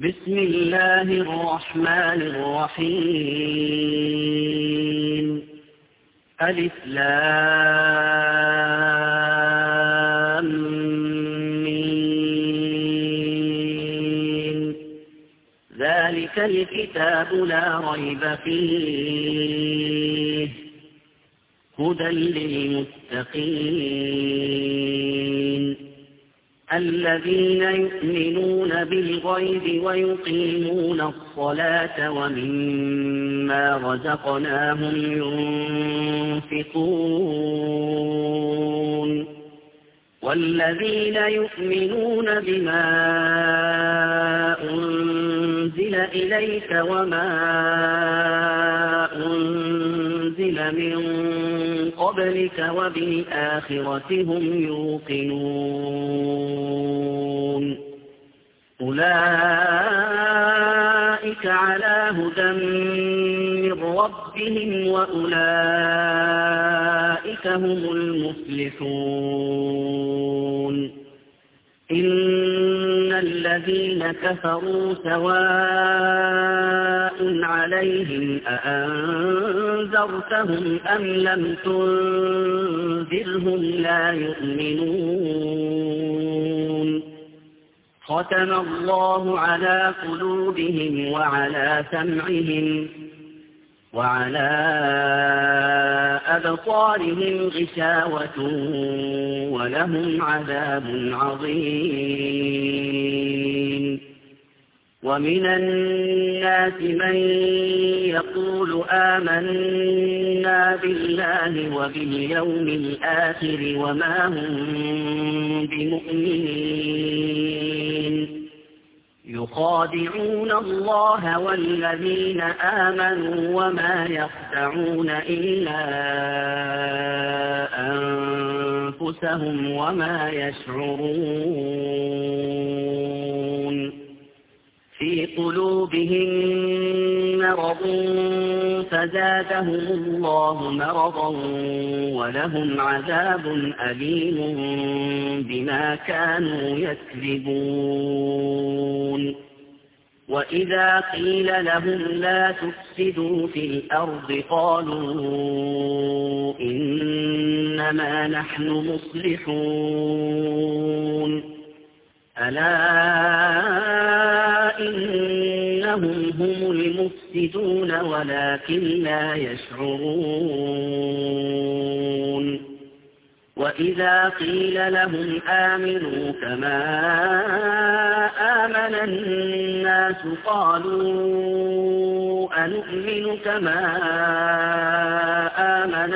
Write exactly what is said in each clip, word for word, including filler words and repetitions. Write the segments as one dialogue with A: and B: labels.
A: بسم الله الرحمن الرحيم. ألف لام ميم. ذلك الكتاب لا ريب فيه هدى للمتقين الذين يؤمنون بالغيب ويقيمون الصلاة ومما رزقناهم ينفقون والذين يؤمنون بما أنزل إليك وما أنزل من قبلك وبالآخرة هم يوقنون أولئك على هدى من ربهم وأولئك هم المفلحون. إن الذين كفروا سواء عليهم أأنذرتهم أم لم تنذرهم لا يؤمنون. ختم الله على قلوبهم وعلى سمعهم وعلى أبصارهم غشاوة ولهم عذاب عظيم. ومن الناس من يقول آمنا بالله وباليوم الآخر وما هم بمؤمنين يخادعون الله والذين آمنوا وما يخدعون إلا أنفسهم وما يشعرون. في قلوبهم مرض فزادهم الله مرضا ولهم عذاب أليم بما كانوا يكذبون. وإذا قيل لهم لا تفسدوا في الأرض قالوا إنما نحن مصلحون. ألا إنهم هم المفسدون ولكن لا يشعرون. وإذا قيل لهم آمنوا كما آمن الناس قالوا أنؤمن كما آمن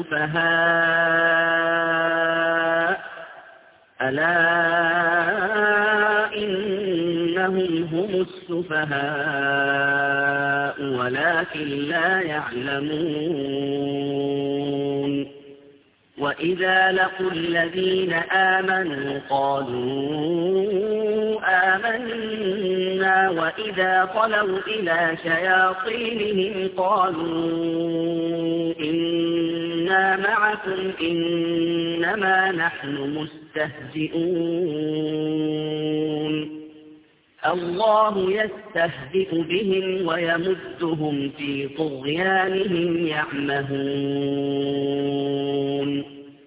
A: السفهاء ألا إنهم هم السفهاء ولكن لا يعلمون. وإذا لقوا الذين آمنوا قالوا آمنا وإذا خلوا إلى شياطينهم قالوا إنا معكم إنما نحن مستهزئون. الله يستهزئ بهم ويمدهم في طغيانهم يعمهون.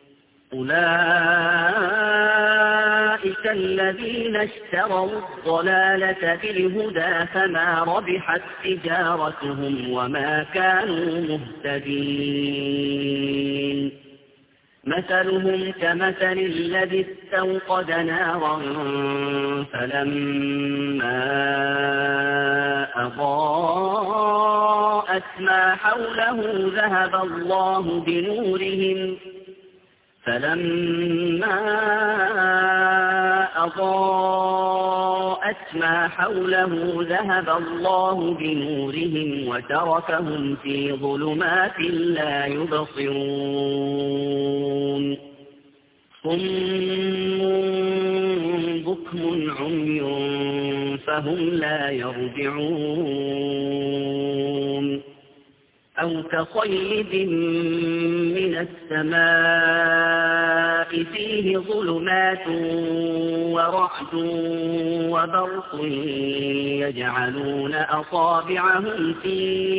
A: أولئك الذين اشتروا الضلالة بالهدى فما ربحت تجارتهم وما كانوا مهتدين. مثلهم كمثل الذي استوقد نارا فلما أضاءت ما حوله ذهب الله بنورهم فلما أضاءت ما حوله ذهب الله بنورهم وتركهم في ظلمات لا يبصرون. صم بكم عمي فهم لا يرجعون. أو كصيب من السماء فيه ظلمات ورعد وبرق يجعلون أصابعهم في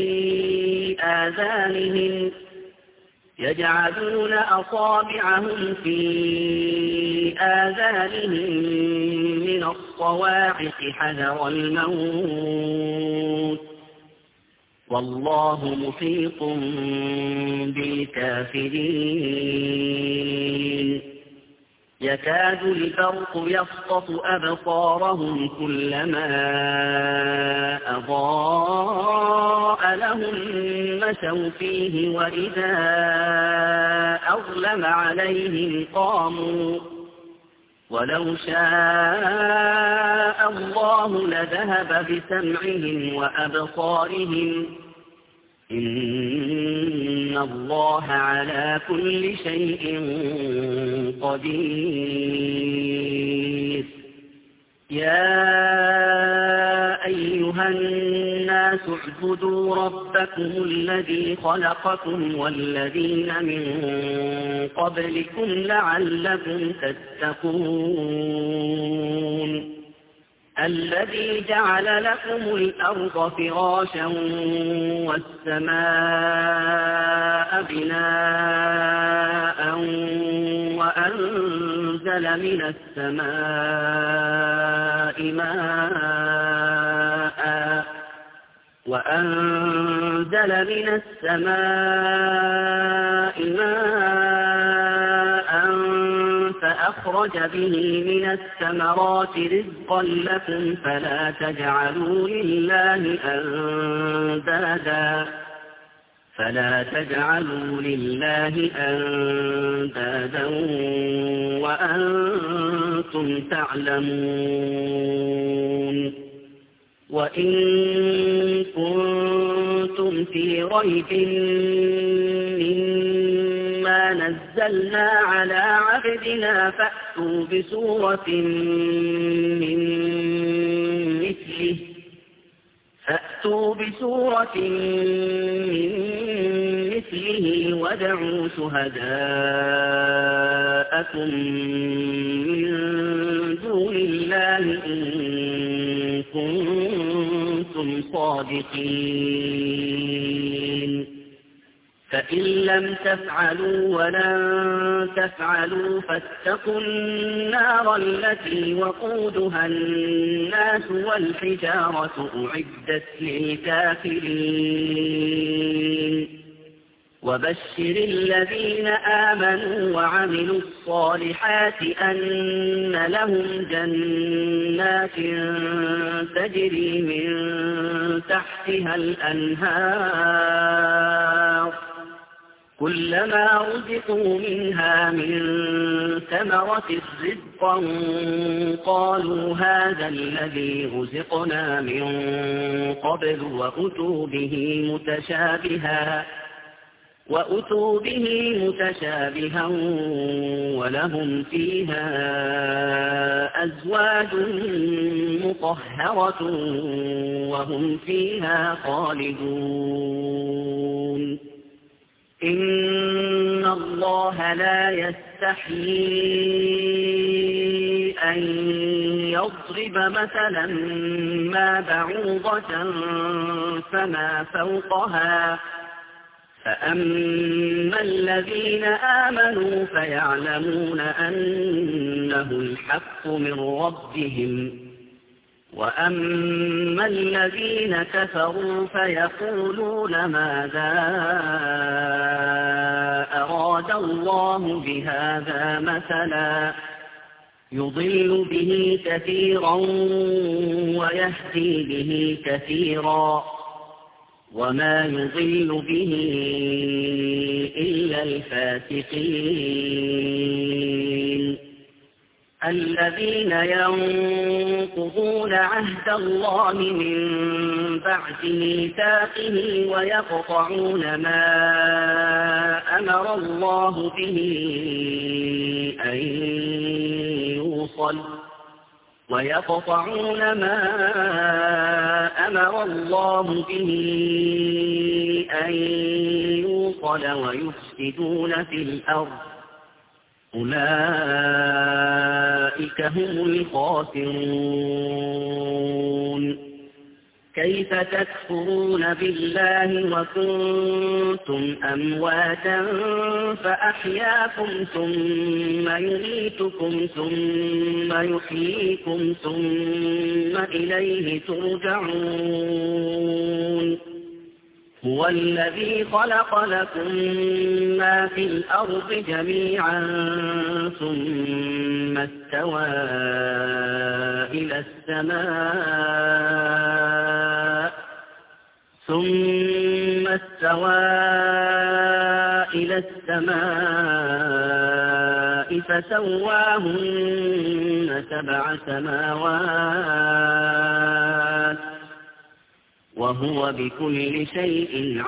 A: آذانهم يجعلون أصابعهم في آذانهم من الصواعق حذر الموت والله محيط بالكافرين يكاد البرق يخطف أبصارهم كلما أضاء لهم مشوا فيه وإذا أظلم عليهم قاموا ولو شاء الله لذهب بسمعهم وأبصارهم إن الله على كل شيء قدير يا أيها الناس اعبدوا ربكم الذي خلقكم والذين من قبلكم لعلكم تتقون الذي جعل لكم الأرض فراشا والسماء بناء وأنزل من السماء ماء وأنزل من السماء ماء فأخرج به من الثمرات رزقا لكم فلا تجعلوا لله أندادا فلا تجعلوا لله أندادا وأنتم تعلمون وإن كنتم في ريب مما نزلنا على عبدنا فأتوا بسورة من مثله فأتوا بسورة من مثله وادعوا شهداءكم من دون الله إن كنتم صادقين فإن لم تفعلوا ولن تفعلوا فاتقوا النار التي وقودها الناس والحجارة أعدت للكافرين وبشر الذين آمنوا وعملوا الصالحات أن لهم جنات تجري من تحتها الأنهار كلما رزقوا منها من ثمرة رزقا قالوا هذا الذي رزقنا من قبل وأتوا به متشابها وأتوا به متشابها ولهم فيها أزواج مطهرة وهم فيها خالدون إن الله لا يستحيي أن يضرب مثلا ما بعوضة فما فوقها فأما الذين آمنوا فيعلمون أنه الحق من ربهم وأما الذين كفروا فيقولون ماذا أراد الله بهذا مثلا يضل به كثيرا ويهدي به كثيرا وما يضل به إلا الفاسقين الذين ينقضون عهد الله من بعد ميثاقه ويقطعون ما أمر الله به أن يوصل ويقطعون ما أمر أمر الله به أن يوصل ويفسدون في الأرض أولئك هم الخاسرون. كيف تكفرون بالله وكنتم أمواتا فأحياكم ثم يميتكم ثم يحييكم ثم إليه ترجعون. هو الذي خلق لكم ما في الأرض جميعا ثم استوى إلى السماء ثم استوى إلى السماء فسواهن سبع سماوات وهو بكل شيء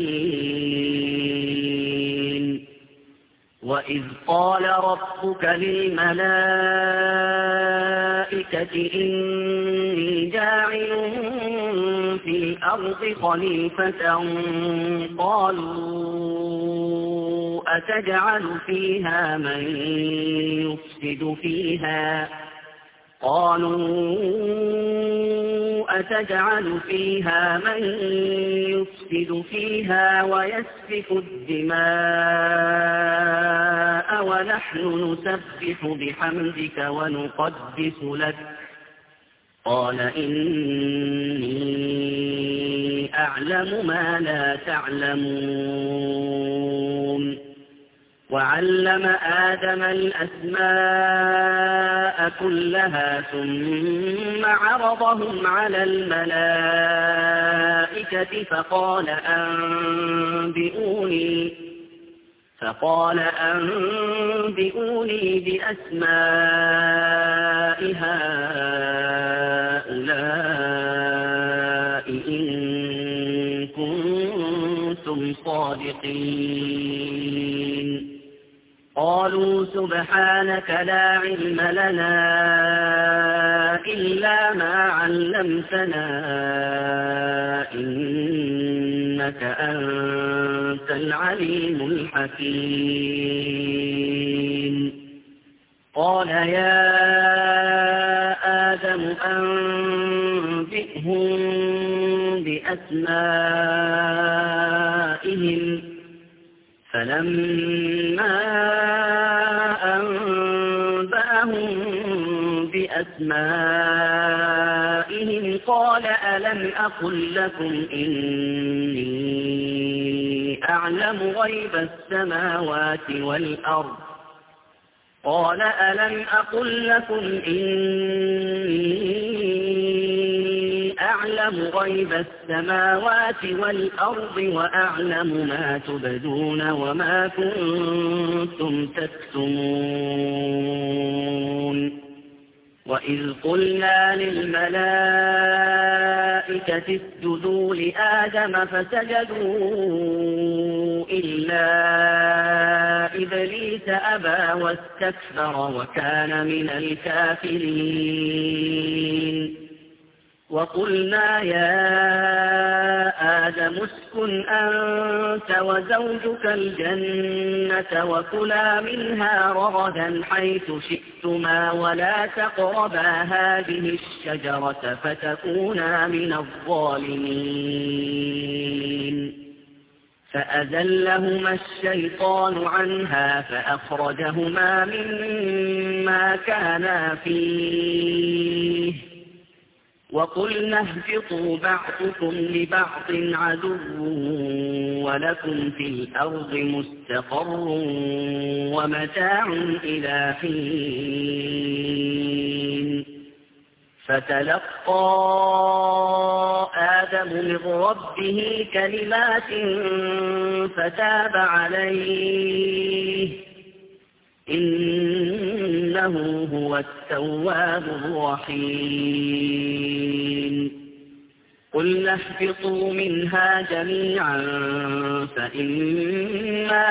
A: عليم. وإذ قال ربك للملائكة إني جاعل في الأرض خليفة قالوا أتجعل فيها من يفسد فيها قالوا أتجعل فيها من يفسد فيها ويسفك الدماء ونحن نسبح بحمدك ونقدس لك قال إني أعلم ما لا تعلمون. وعلم آدم الأسماء كلها ثم عرضهم على الملائكة فقال أنبئوني فقال أنبئوني بأسماء هؤلاء إن كنتم صادقين. قالوا سبحانك لا علم لنا إلا ما علمتنا إنك أنت العليم الحكيم. قال يا آدم أنبئهم بأسمائهم فلما أنبأهم بأسمائهم قال ألم أقل لكم إني أعلم غيب السماوات والأرض قال ألم أقل لكم إني أعلم غيب السماوات والأرض وأعلم ما تبدون وما كنتم تكتمون. وإذ قلنا للملائكة اسجدوا لآدم فسجدوا إلا إبليس أبى واستكبر وكان من الكافرين. وقلنا يا آدم اسكن أنت وزوجك الجنة وكلا منها رغدا حيث شئتما ولا تقربا هذه الشجرة فتكونا من الظالمين. فأزلهما الشيطان عنها فأخرجهما مما كانا فيه وقلنا اهبطوا بعضكم لبعض عدو ولكم في الأرض مستقر ومتاع إلى حين. فتلقى آدم من ربه كلمات فتاب عليه إنه هو التواب الرحيم. قلنا اهبطوا منها جميعا فإما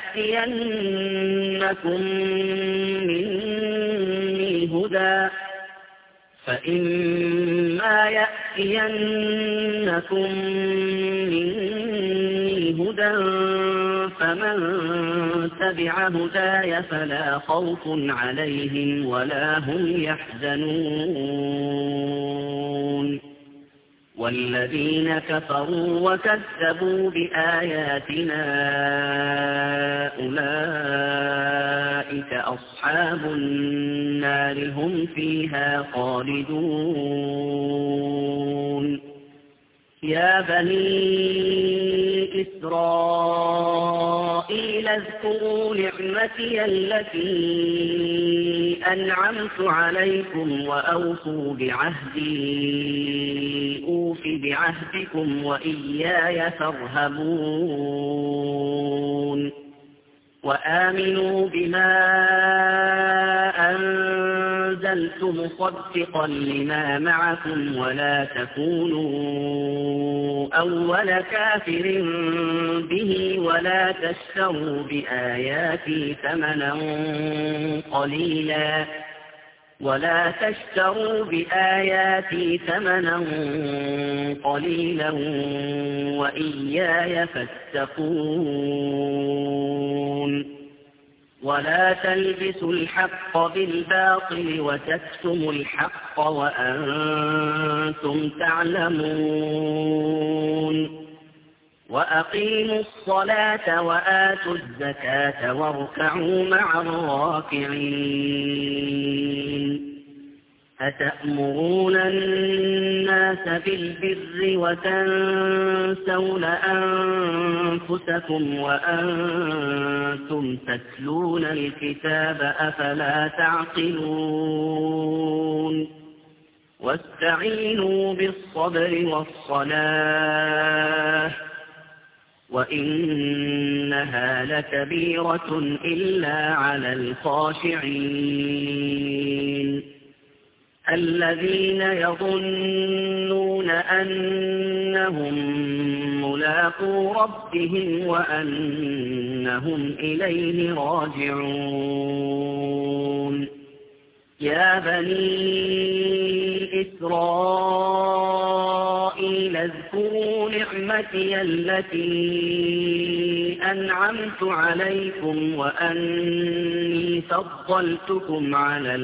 A: يأتينكم مني هدى فإما يأتينكم يأتينكم مني هدى فمن تبع هداي فلا خوف عليهم ولا هم يحزنون والذين كفروا وكذبوا بآياتنا أولئك أصحاب النار هم فيها خالدون يا بني إسرائيل اذكروا نعمتي التي أنعمت عليكم وأوفوا بعهدي أوف بعهدكم وإياي فارهبون وآمنوا بما أنزلت مصدقا لما معكم ولا تكونوا أول كافر به ولا تشتروا بآياتي ثمنا قليلا ولا تشتروا بآياتي ثمنا قليلا وإياي فاتقون ولا تلبسوا الحق بالباطل وتكتموا الحق وأنتم تعلمون وأقيموا الصلاة وآتوا الزكاة واركعوا مع الراكعين أتأمرون الناس بالبر وتنسون أنفسكم وأنتم تتلون الكتاب أفلا تعقلون واستعينوا بالصبر والصلاة وإنها لكبيرة إلا على الخاشعين الذين يظنون أنهم ملاقو ربهم وأنهم إليه راجعون يا بني إسرائيل اذكروا نعمتي التي أنعمت عليكم وأني فضلتكم على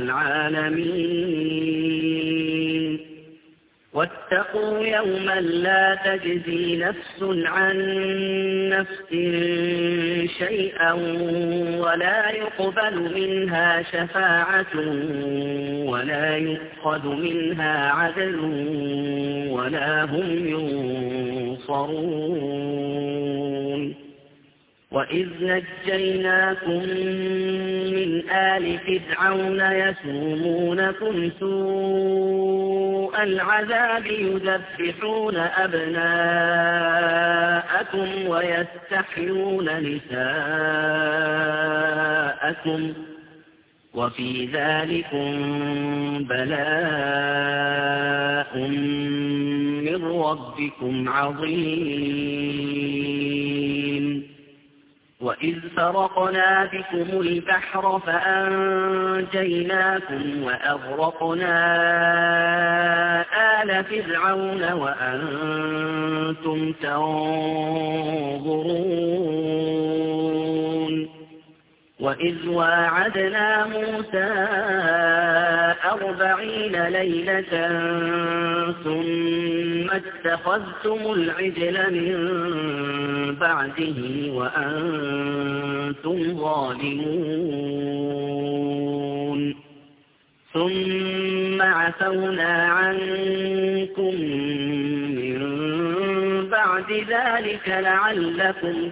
A: العالمين واتقوا يوما لا تجزي نفس عن نفس شيئا ولا يقبل منها شفاعة ولا يؤخذ منها عدل ولا هم ينصرون وإذ نجيناكم من آل فرعون يسومونكم سوء العذاب يذبحون أبناءكم ويستحيون نساءكم وفي ذلكم بلاء من ربكم عظيم وإذ فرقنا بكم البحر فأنجيناكم وأغرقنا آل فرعون وأنتم تنظرون وإذ واعدنا موسى أربعين ليلة ثم اتخذتم العجل من بعده وأنتم ظالمون ثم عفونا عنكم من بعد ذلك لعلكم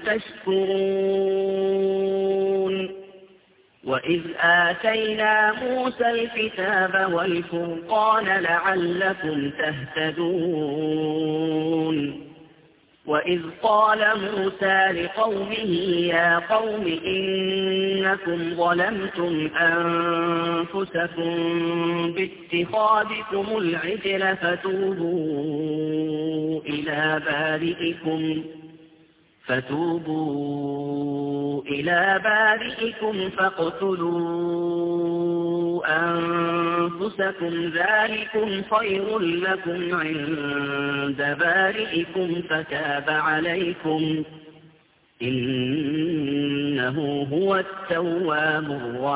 A: تشكرون وإذ آتينا موسى الكتاب والفرقان لعلكم تهتدون وإذ قال موسى لقومه يا قوم إنكم ظلمتم أنفسكم باتخاذكم العجل فتوبوا إلى بارئكم فتوبوا إلى بارئكم فاقتلوا أنفسكم ذلكم خير لكم عند بارئكم فتاب عليكم إنه هو التواب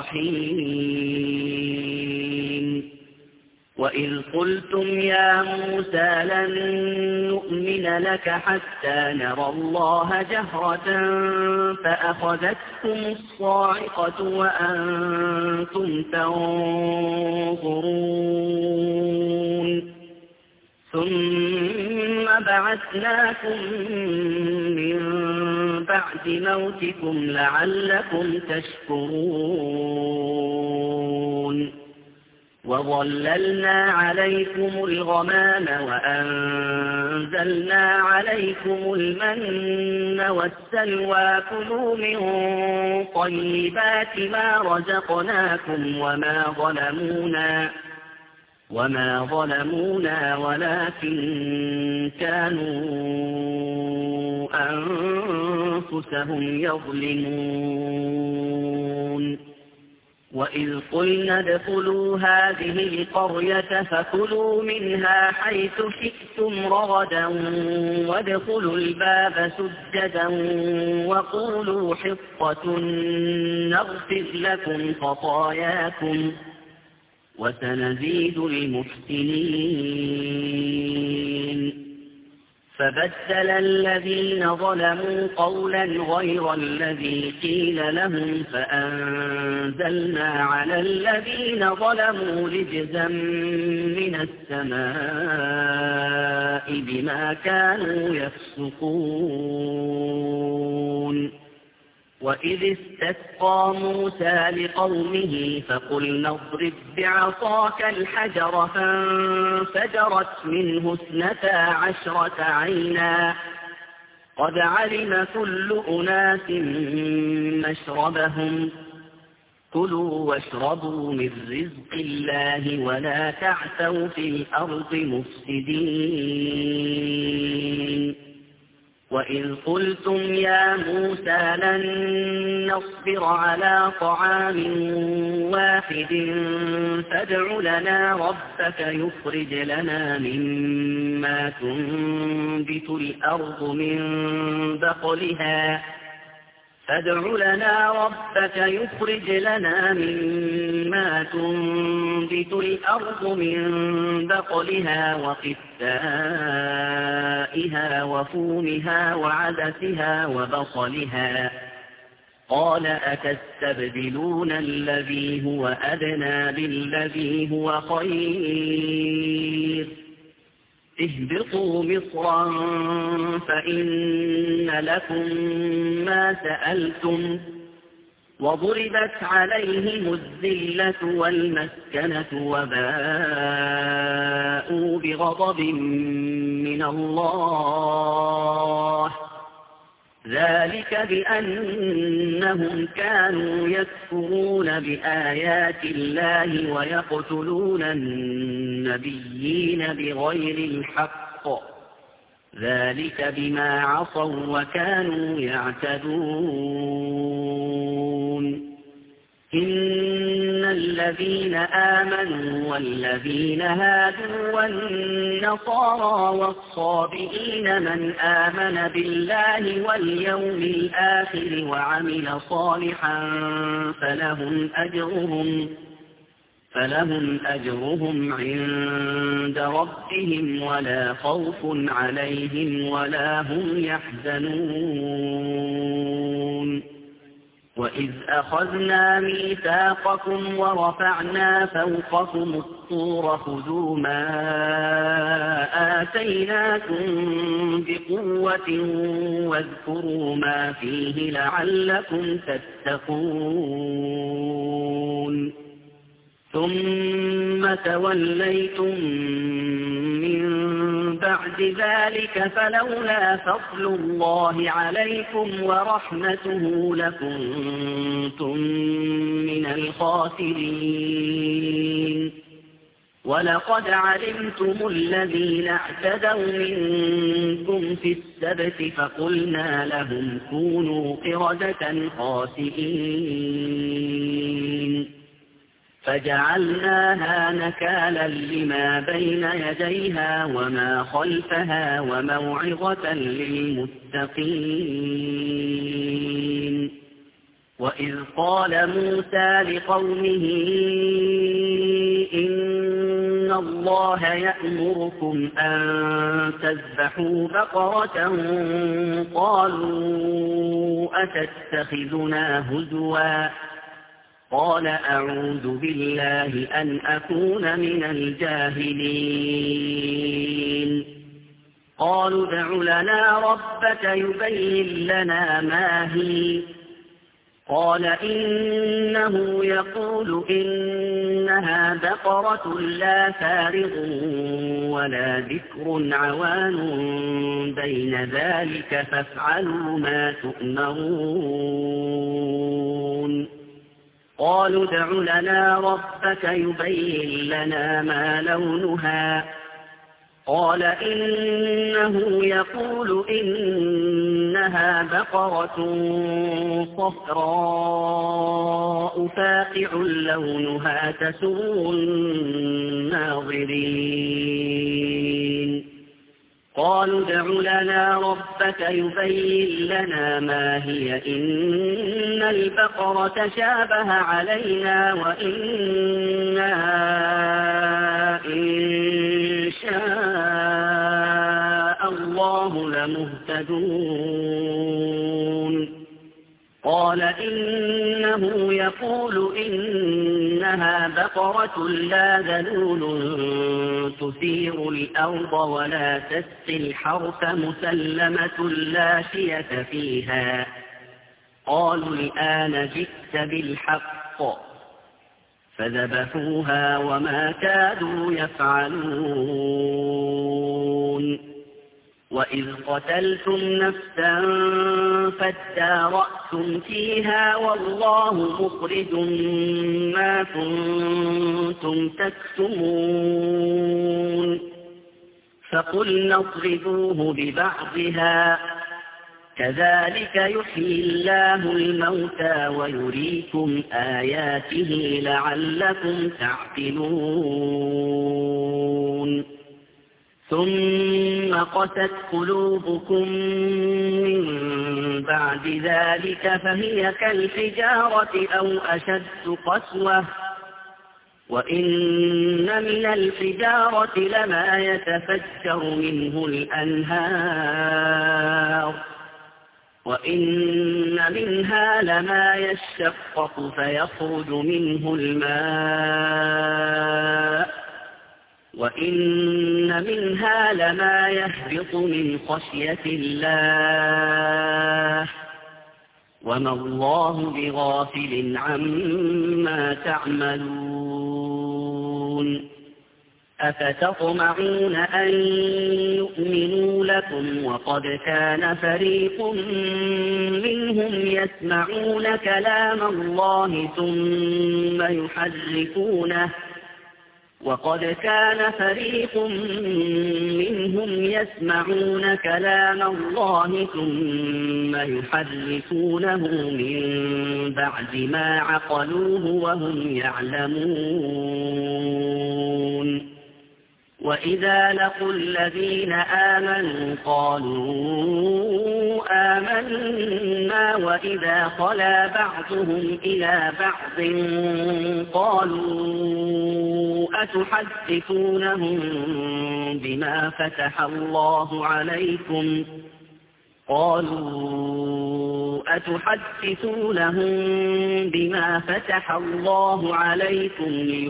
A: الرحيم. وإذ قلتم يا موسى لن نؤمن لك حتى نرى الله جهرة فأخذتكم الصاعقة وأنتم تنظرون ثم بعثناكم من بعد موتكم لعلكم تشكرون وظللنا عليكم الغمام وأنزلنا عليكم المن والسلوى كلوا من طيبات ما رزقناكم وما ظلمونا وما ظلمونا ولكن كانوا أنفسهم يظلمون. وإذ قلنا ادخلوا هذه القرية فكلوا منها حيث شئتم رغدا وادخلوا الباب سجدا وقولوا حطة نغفر لكم خطاياكم وسنزيد المحسنين. فبدل الذين ظلموا قولا غير الذي قيل لهم فأنزلنا على الذين ظلموا رجزا من السماء بما كانوا يفسقون. وإذ استسقى موسى لقومه فقلنا اضرب بعصاك الحجر فانفجرت منه اثنتا عشرة عينا قد علم كل أناس مشربهم كلوا واشربوا من رزق الله ولا تعثوا في الأرض مفسدين. وإذ قلتم يا موسى لن نصبر على طعام واحد فادع لنا ربك يخرج لنا مما تنبت الأرض من بقلها فادع لنا ربك يخرج لنا مما تنبت الأرض من بقلها وقثائها وفومها وعدسها وبصلها قال أتستبدلون الذي هو أدنى بالذي هو خير اهبطوا مصرا فإن لكم ما سألتم وضربت عليهم الذلة والمسكنة وباءوا بغضب من الله ذلك بأنهم كانوا يكفرون بآيات الله ويقتلون النبيين بغير الحق ذلك بما عصوا وكانوا يعتدون. إن الذين آمنوا والذين هادوا والنصارى والصابئين من آمن بالله واليوم الآخر وعمل صالحا فلهم أجرهم فلهم أجرهم عند ربهم ولا خوف عليهم ولا هم يحزنون. وإذ أخذنا ميثاقكم ورفعنا فوقكم الطور خذوا ما آتيناكم بقوة واذكروا ما فيه لعلكم تتقون. ثم توليتم من بعد ذلك فلولا فضل الله عليكم ورحمته لكنتم من الخاسرين. ولقد علمتم الذين اعتدوا منكم في السبت فقلنا لهم كونوا قردة خاسئين فجعلناها نكالا لما بين يديها وما خلفها وموعظة للمتقين. وإذ قال موسى لقومه إن الله يأمركم أن تذبحوا بقرة قالوا أتتخذنا هزوا قال أعوذ بالله أن أكون من الجاهلين. قالوا ادع لنا ربك يبين لنا ما هي قال إنه يقول إنها بقرة لا فارغ ولا بكر عوان بين ذلك فافعلوا ما تؤمرون. قالوا ادع لنا ربك يبين لنا ما لونها قال إنه يقول إنها بقرة صفراء فاقع لونها تسر الناظرين. قالوا ادع لنا ربك يبين لنا ما هي إن البقرة شابه علينا وإنا إن شاء الله لمهتدون. قال إنه يقول إنها بقرة لا ذلول تثير الأرض ولا تسقي الحرث مسلمة لا شية فيها. قالوا الآن جئت بالحق فذبحوها وما كادوا يفعلون. وإذ قتلتم نفسا فادارأتم فيها والله مخرج ما كنتم تكتمون. فقلنا اضربوه ببعضها كذلك يحيي الله الموتى ويريكم آياته لعلكم تعقلون. ثم قست قلوبكم من بعد ذلك فهي كالحجارة أو أشد قسوة وإن من الحجارة لما يتفجر منه الأنهار وإن منها لما يشقق فيخرج منه الماء وإن منها لما يهبط من خشية الله وما الله بغافل عما تعملون. أفتطمعون أن يؤمنوا لكم وقد كان فريق منهم يسمعون كلام الله ثم يحرفونه وقد كان فريق منهم يسمعون كلام الله ثم يحرفونه من بعد ما عقلوه وهم يعلمون. وإذا لقوا الذين آمنوا قالوا آمنا وإذا خلا بعضهم إلى بعض قالوا أتحدثونهم بما فتح الله عليكم قالوا أتحدثونهم بما فتح الله عليكم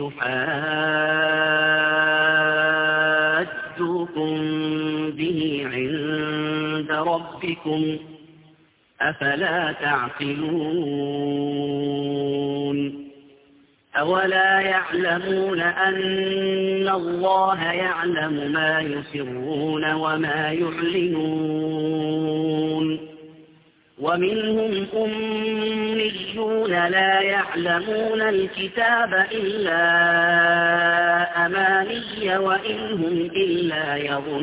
A: ليحاجوكم به عند ربكم أفلا تعقلون. أولا يعلمون أن الله يعلم ما يسرون وما يعلنون ومنهم أميون لا يعلمون الكتاب إلا أماني وإن هم إلا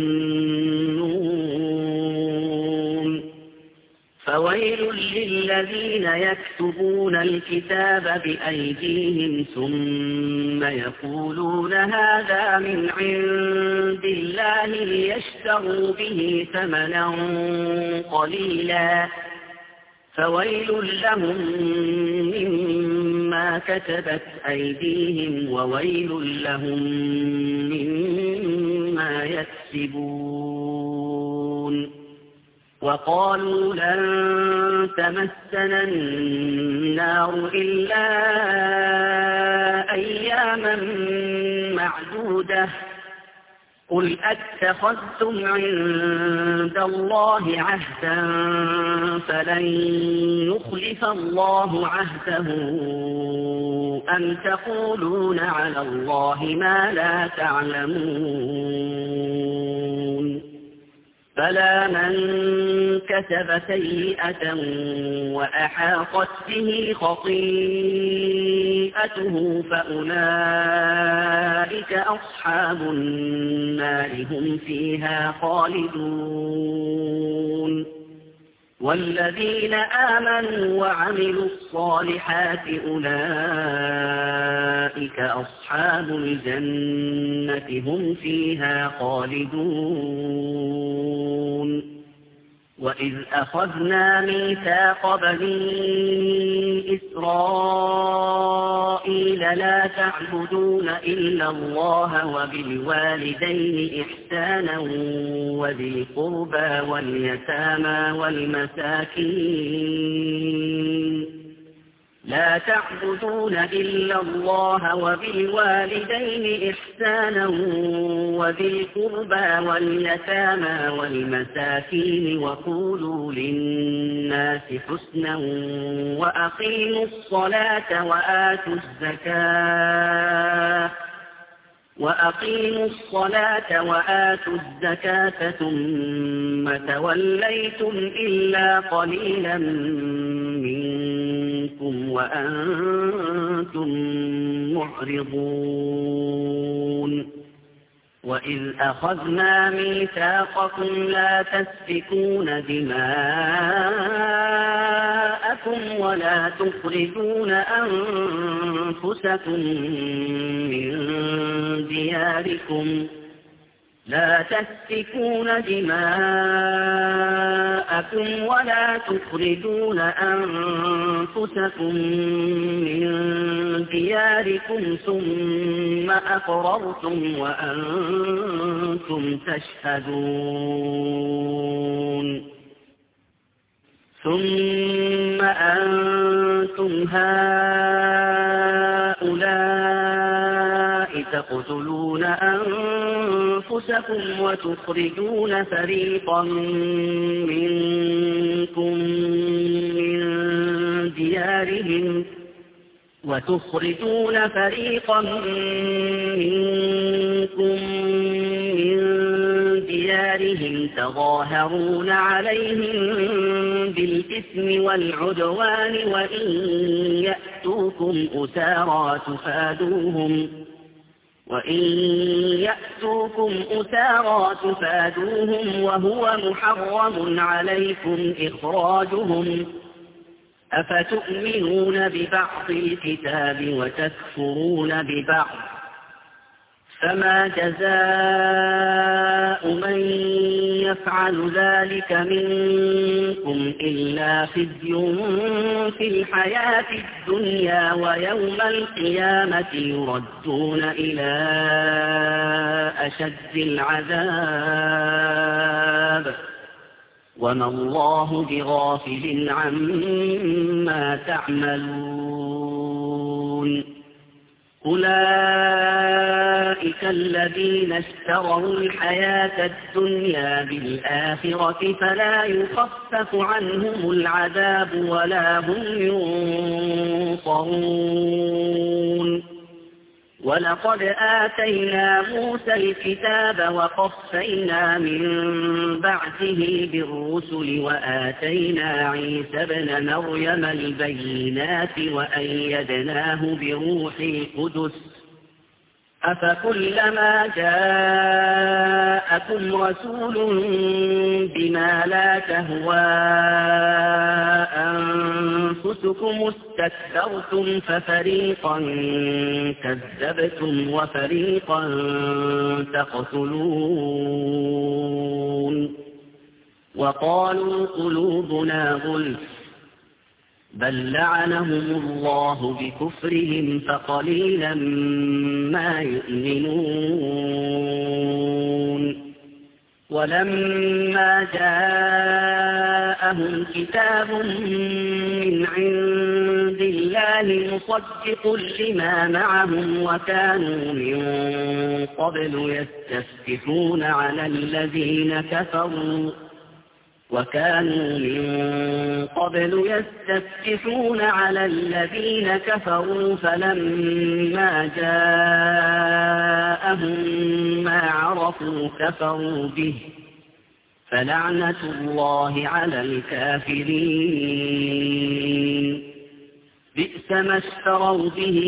A: يظنون فويل للذين يكتبون الكتاب بأيديهم ثم يقولون هذا من عند الله ليشتروا به ثمنا قليلا فويل لهم مما كتبت أيديهم وويل لهم مما يكسبون وقالوا لن تمسنا النار إلا أياما معدودة قل أتخذتم عند الله عهدا فلن يخلف الله عهده أم تقولون على الله ما لا تعلمون بلى من كسب سيئة وأحاطت به خطيئته فأولئك أصحاب النار هم فيها خالدون والذين آمنوا وعملوا الصالحات أولئك أصحاب الجنة هم فيها خالدون وإذ أخذنا ميثاق بني إسرائيل لا تعبدون إلا الله وبالوالدين إحسانا وذي القربى واليتامى والمساكين لا تعبدون إلا الله وبالوالدين إحسانا وذي القربى واليتامى والمساكين وقولوا للناس حسنا وأقيموا الصلاة وآتوا الزكاة وأقيموا الصلاة وآتوا الزكاة ثم توليتم إلا قليلا منكم وأنتم معرضون وإذ أخذنا ميثاقكم لا تسفكون دماءكم ولا تخرجون أنفسكم من دياركم لا تسفكون دماءكم ولا تخرجون أنفسكم من دياركم ثم أقررتم وأنتم تشهدون ثم أنتم هؤلاء تقتلون أنفسكم وتخرجون فريقا منكم من ديارهم وتخرجون فريقا منكم من ديارهم تظاهرون عليهم بالإثم والعدوان وإن يأتوكم أسارى تفادوهم وإن يأتوكم أسارى تفادوهم وهو محرم عليكم إخراجهم أفتؤمنون ببعض الكتاب وتكفرون ببعض فما جزاء من يفعل ذلك منكم إلا خزي في الحياة الدنيا ويوم القيامة يردون إلى أشد العذاب وما الله بغافل عما تعملون أولئك الذين اشتروا الحياة الدنيا بالآخرة فلا يخفف عنهم العذاب ولا هم ينصرون ولقد آتينا موسى الكتاب وقفينا من بعده بالرسل وآتينا عيسى ابن مريم البينات وأيدناه بروح القدس أفكلما جاءكم رسول بما لا تهوى أنفسكم استكبرتم ففريقا كذبتم وفريقا تقتلون وقالوا قلوبنا غلف بل لعنهم الله بكفرهم فقليلا ما يؤمنون ولما جاءهم كتاب من عند الله مصدق لما معهم وكانوا من قبل يستفتحون على الذين كفروا وكانوا من قبل يستفتحون على الذين كفروا فلما جاءهم ما عرفوا كفروا به فلعنة الله على الكافرين بئس ما اشتروا به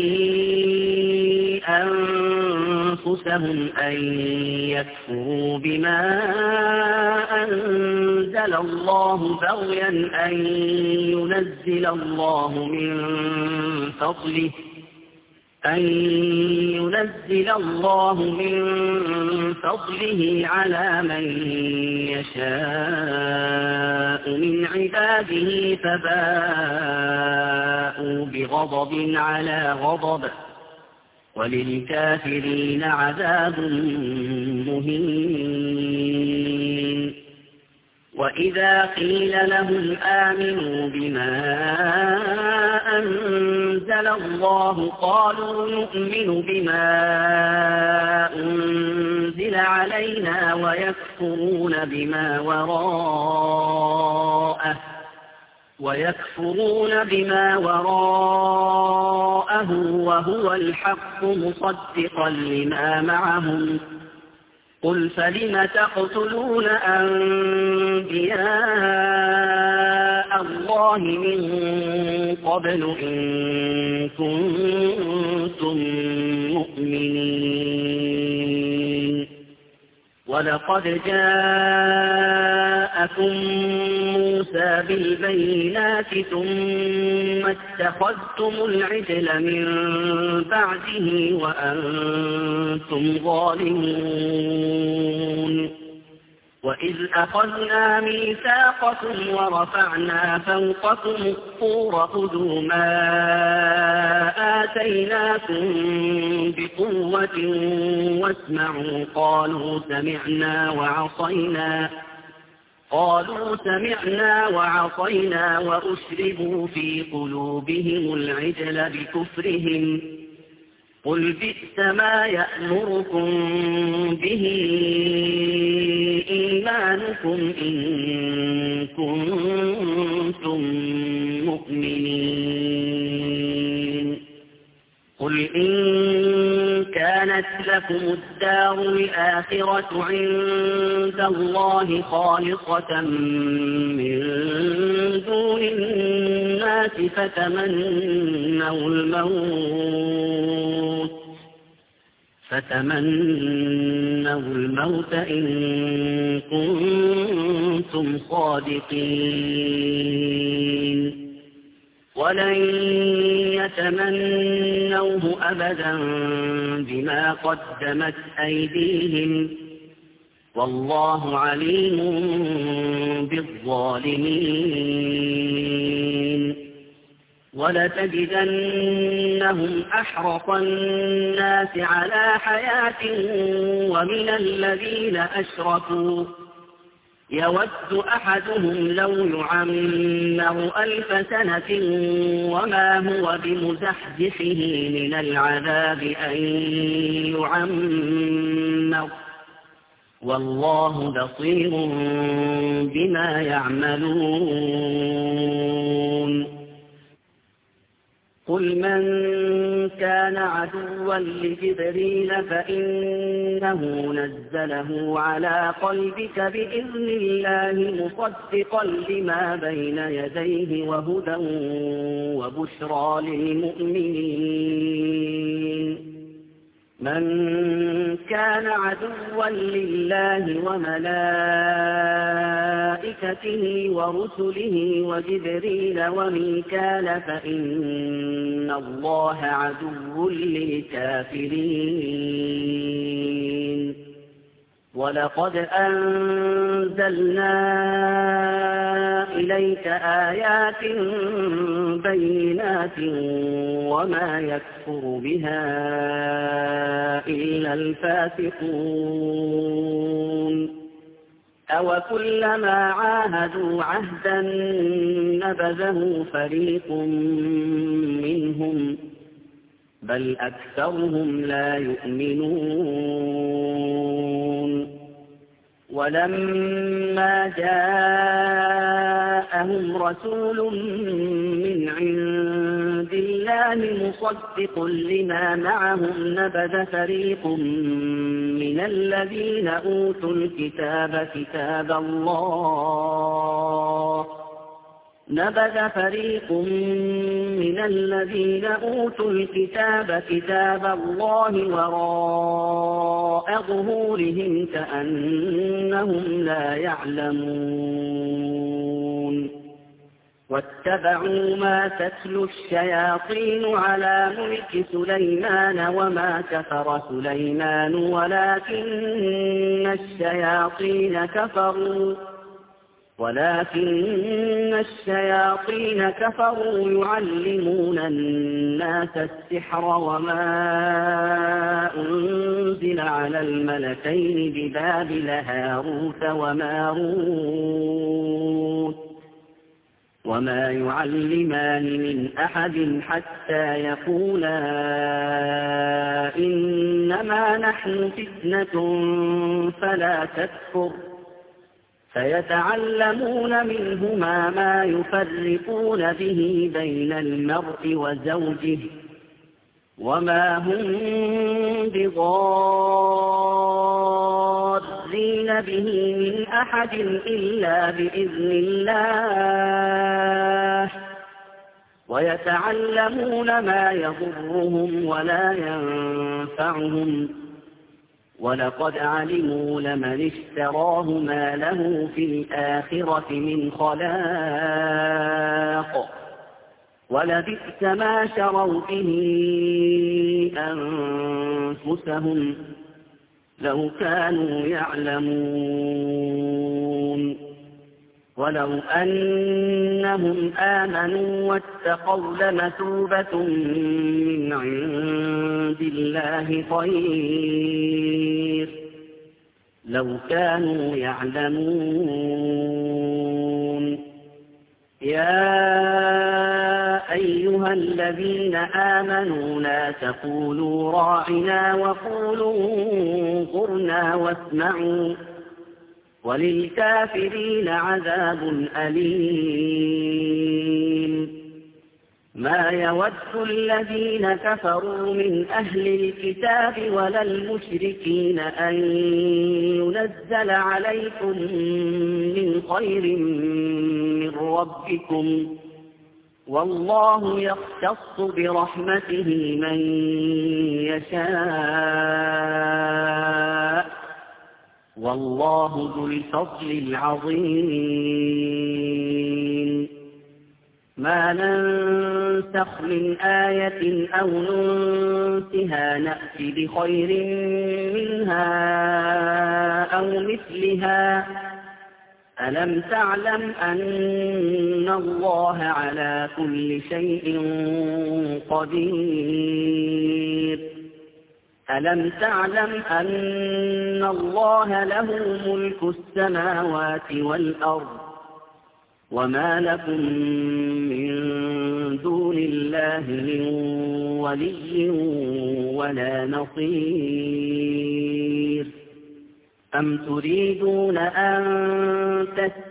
A: أنفسهم أن يكفروا بما أنزل الله بغيا أن ينزل الله من فضله أن ينزل الله من فضله على من يشاء من عباده فباءوا بغضب على غضب وللكافرين عذاب مهين وإذا قيل لهم آمنوا بما أنزل الله قالوا نؤمن بما أنزل علينا ويكفرون بما وراءه ويكفرون بما وراءه وهو الحق مصدقا لما معهم قل فلم تقتلون أنبياء الله من قبل إن كنتم مؤمنين ولقد جاءكم موسى بالبينات ثم اتخذتم العجل من بعده وأنتم ظالمون وإذ أخذنا ميثاقكم ورفعنا فوقكم الطور خذوا ما آتيناكم بقوة واسمعوا قالوا سمعنا وعصينا قالوا سمعنا وعصينا وأشربوا في قلوبهم العجل بكفرهم قل بئس ما يأمركم به إيمانكم إن كنتم مؤمنين قل إن كانت لكم الدار الآخرة عند الله خالصة من دون الناس فتمنوا الموت فتمنوا الموت إن كنتم صادقين ولن يتمنوه أبدا بما قدمت أيديهم والله عليم بالظالمين ولتجدنهم أحرص الناس على حياة ومن الذين أشركوا يود أحدهم لو يعمر ألف سنة وما هو بمزحزحه من العذاب أن يعمر والله بصير بما يعملون قل من كان عدوا لجبريل فإنه نزله على قلبك بإذن الله مصدقا لما بين يديه وهدى وبشرى للمؤمنين من كان عدوا لله وملائكته ورسله وجبريل وميكال فإن الله عدو للكافرين ولقد أنزلنا إليك آيات بينات وما يكفر بها إلا الفاسقون أوكلما عاهدوا عهدا نبذه فريق منهم بل أكثرهم لا يؤمنون ولما جاءهم رسول من عند الله مصدق لما معهم نبذ فريق من الذين أوتوا الكتاب كتاب الله نبذ فريق من الذين أوتوا الكتاب كتاب الله وراء ظهورهم كأنهم لا يعلمون واتبعوا ما تتلو الشياطين على ملك سليمان وما كفر سليمان ولكن الشياطين كفروا ولكن الشياطين كفروا يعلمون الناس السحر وما أنزل على الملكين ببابل هاروت وماروت وما يعلمان من أحد حتى يقولا إنما نحن فتنة فلا تكفر فيتعلمون منهما ما يفرقون به بين المرء وزوجه وما هم بضارين به من أحد إلا بإذن الله ويتعلمون ما يضرهم ولا ينفعهم ولقد علموا لمن اشتراه ما له في الآخرة من خلاق ولبئس ما شروا به أنفسهم لو كانوا يعلمون ولو أنهم آمنوا واتقوا لمثوبة من عند الله خير لو كانوا يعلمون يا أيها الذين آمنوا لا تقولوا راعنا وقولوا انظرنا واسمعوا وللكافرين عذاب أليم ما يود الذين كفروا من أهل الكتاب ولا المشركين أن ينزل عليكم من خير من ربكم والله يختص برحمته من يشاء والله ذو الفضل العظيم ما ننسخ من آية أو ننسها نأتي بخير منها أو مثلها ألم تعلم أن الله على كل شيء قدير ألم تعلم أن الله له ملك السماوات والأرض وما لكم من دون الله من ولي ولا نصير أم تريدون أن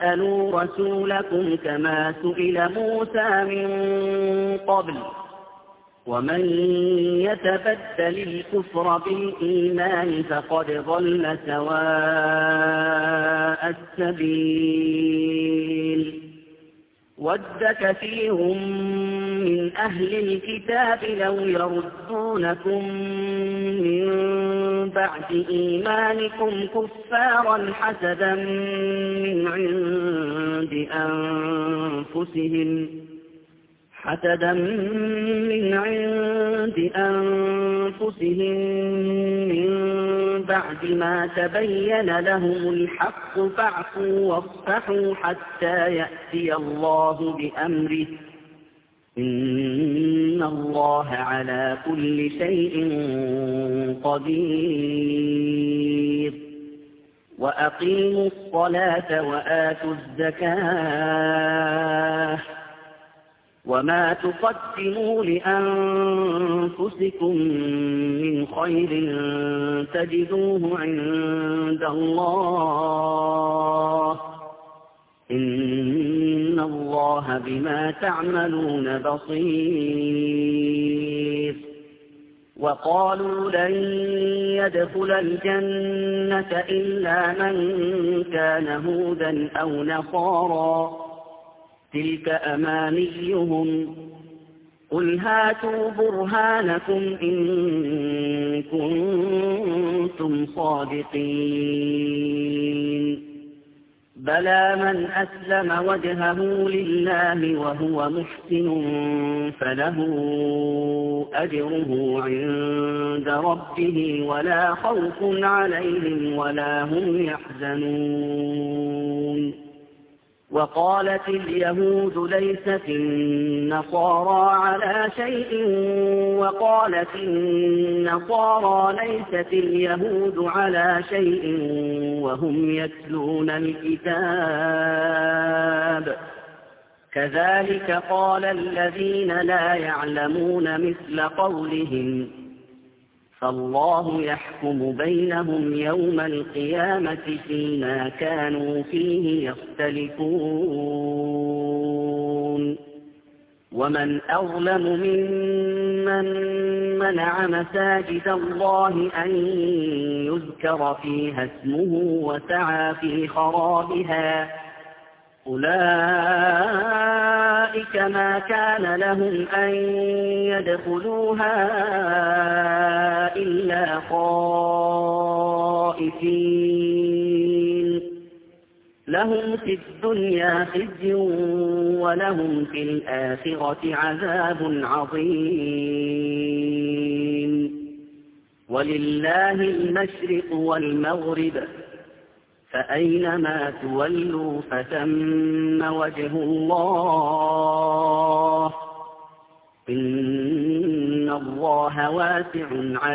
A: تسألوا رسولكم كما سئل موسى من قبل ومن يتبدل الكفر بالإيمان فقد ضل سواء السبيل ود كثير من أهل الكتاب لو يردونكم من بعد إيمانكم كفارا حسدا من عند أنفسهم حسدا من عند أنفسهم من بعد ما تبين لهم الحق فاعفوا واصفحوا حتى يأتي الله بأمره إن الله على كل شيء قدير وأقيموا الصلاة وآتوا الزكاة وما تقدموا لأنفسكم من خير تجدوه عند الله إن الله بما تعملون بصير وقالوا لن يدخل الجنة إلا من كان هودا أو نصارى تلك أمانيهم قل هاتوا برهانكم إن كنتم صادقين بلى من أسلم وجهه لله وهو محسن فله أجره عند ربه ولا خوف عليهم ولا هم يحزنون وقالت اليهود ليست النصارى على شيء وقالت النصارى ليست اليهود على شيء وهم يتلون الكتاب كذلك قال الذين لا يعلمون مثل قولهم فالله يحكم بينهم يوم القيامة فيما كانوا فيه يختلفون ومن أظلم ممن منع مساجد الله أن يذكر فيها اسمه وسعى في خرابها أولئك ما كان لهم أن يدخلوها إلا خائفين لهم في الدنيا خزي ولهم في الآخرة عذاب عظيم ولله المشرق والمغرب فأينما تولوا فثم وجه الله إن الله واسع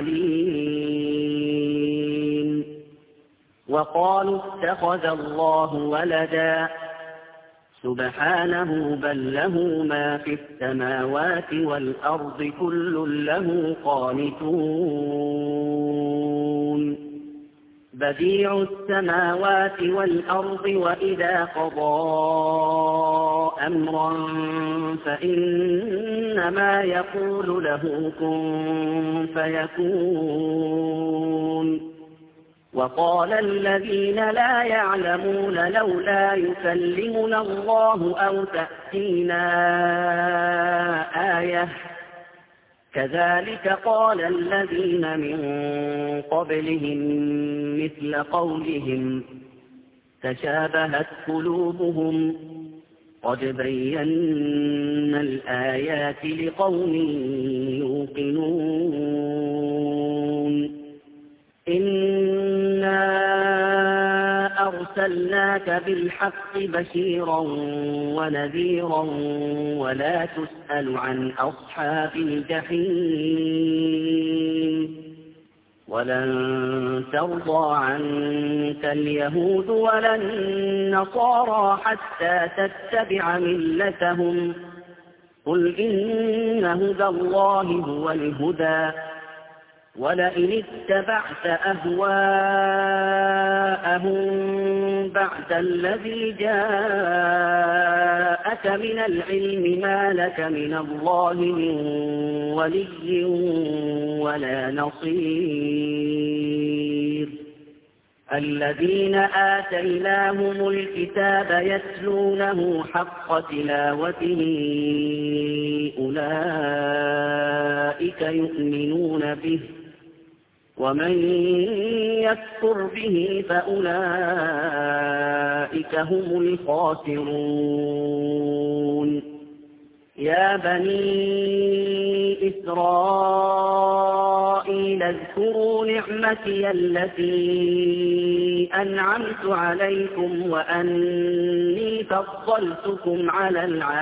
A: عليم وقالوا اتخذ الله ولدا سبحانه بل له ما في السماوات والأرض كل له قانتون بديع السماوات والأرض وإذا قضى أمرا فإنما يقول له كن فيكون وقال الذين لا يعلمون لولا يكلمنا الله أو تأتينا آية كذلك قال الذين من قبلهم مثل قولهم تشابهت قلوبهم قد بينا الآيات لقوم يوقنون إنا أرسلناك بالحق بشيرا ونذيرا ولا تسأل عن أصحاب الجحيم ولن ترضى عنك اليهود ولا النصارى حتى تتبع ملتهم قل إن هدى الله هو الهدى ولئن اتبعت أهواءهم بعد الذي جاءك من العلم ما لك من الله من ولي ولا نصير. الذين آتيناهم الكتاب يتلونه حق تلاوته أولئك يؤمنون به ومن يكفر به فأولئك هم الخاسرون. يا بني إسرائيل اذكروا نعمتي التي أنعمت عليكم وأني فضلتكم على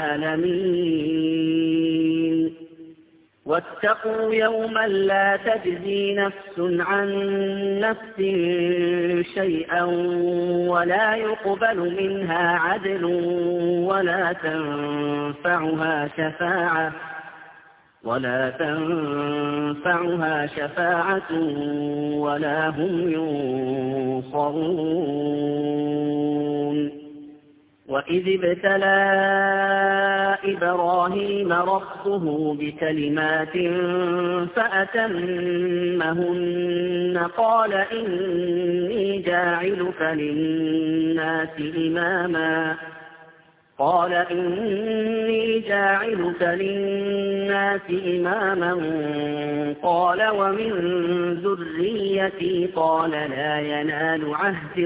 A: العالمين. واتقوا يوما لا تجزي نفس عن نفس شيئا ولا يقبل منها عدل ولا تنفعها شفاعة ولا تنفعها شفاعة ولا هم ينصرون. وإذ ابتلى إبراهيم ربه بكلمات فأتمهن قال إني جاعلك للناس إماما قال إني جاعلك للناس إماما قال ومن ذريتي قال لا ينال عهد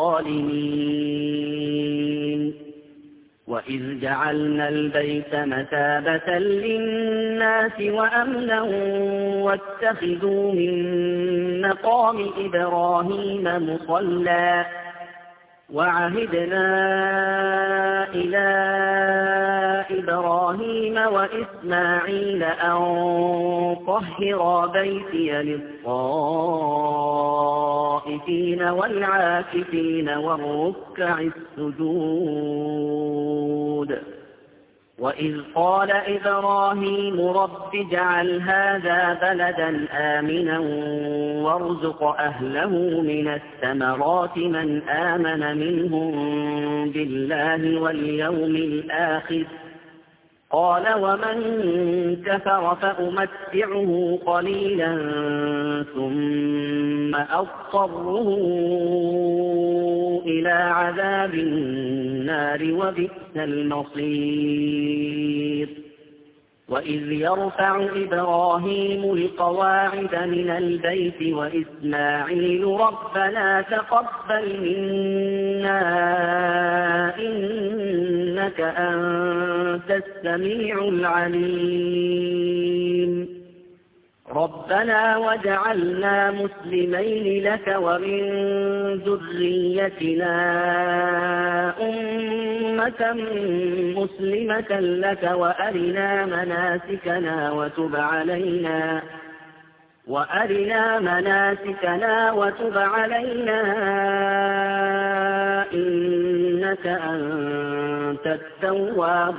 A: الظالمين. وإذ جعلنا البيت مثابة للناس وأمنا واتخذوا من مقام إبراهيم مصلى وعهدنا إلى إبراهيم وإسماعيل أن طهرا بيتي للطائفين والعاكفين والركع السجود. وإذ قال إبراهيم رب اجعل هذا بلدا آمنا وارزق أهله من الثمرات من آمن منهم بالله واليوم الآخر قال ومن كفر فأمتعه قليلا ثم أضطره إلى عذاب النار وبئس المصير. وإذ يرفع إبراهيم القواعد من البيت وإسماعيل ربنا تقبل منا إنك أنت السميع العليم. ربنا وجعلنا مسلمين لك ومن ذريتنا أمة مسلمة لك وأرنا مناسكنا وتب علينا وأرنا مناسكنا وتب علينا إنك أنت التواب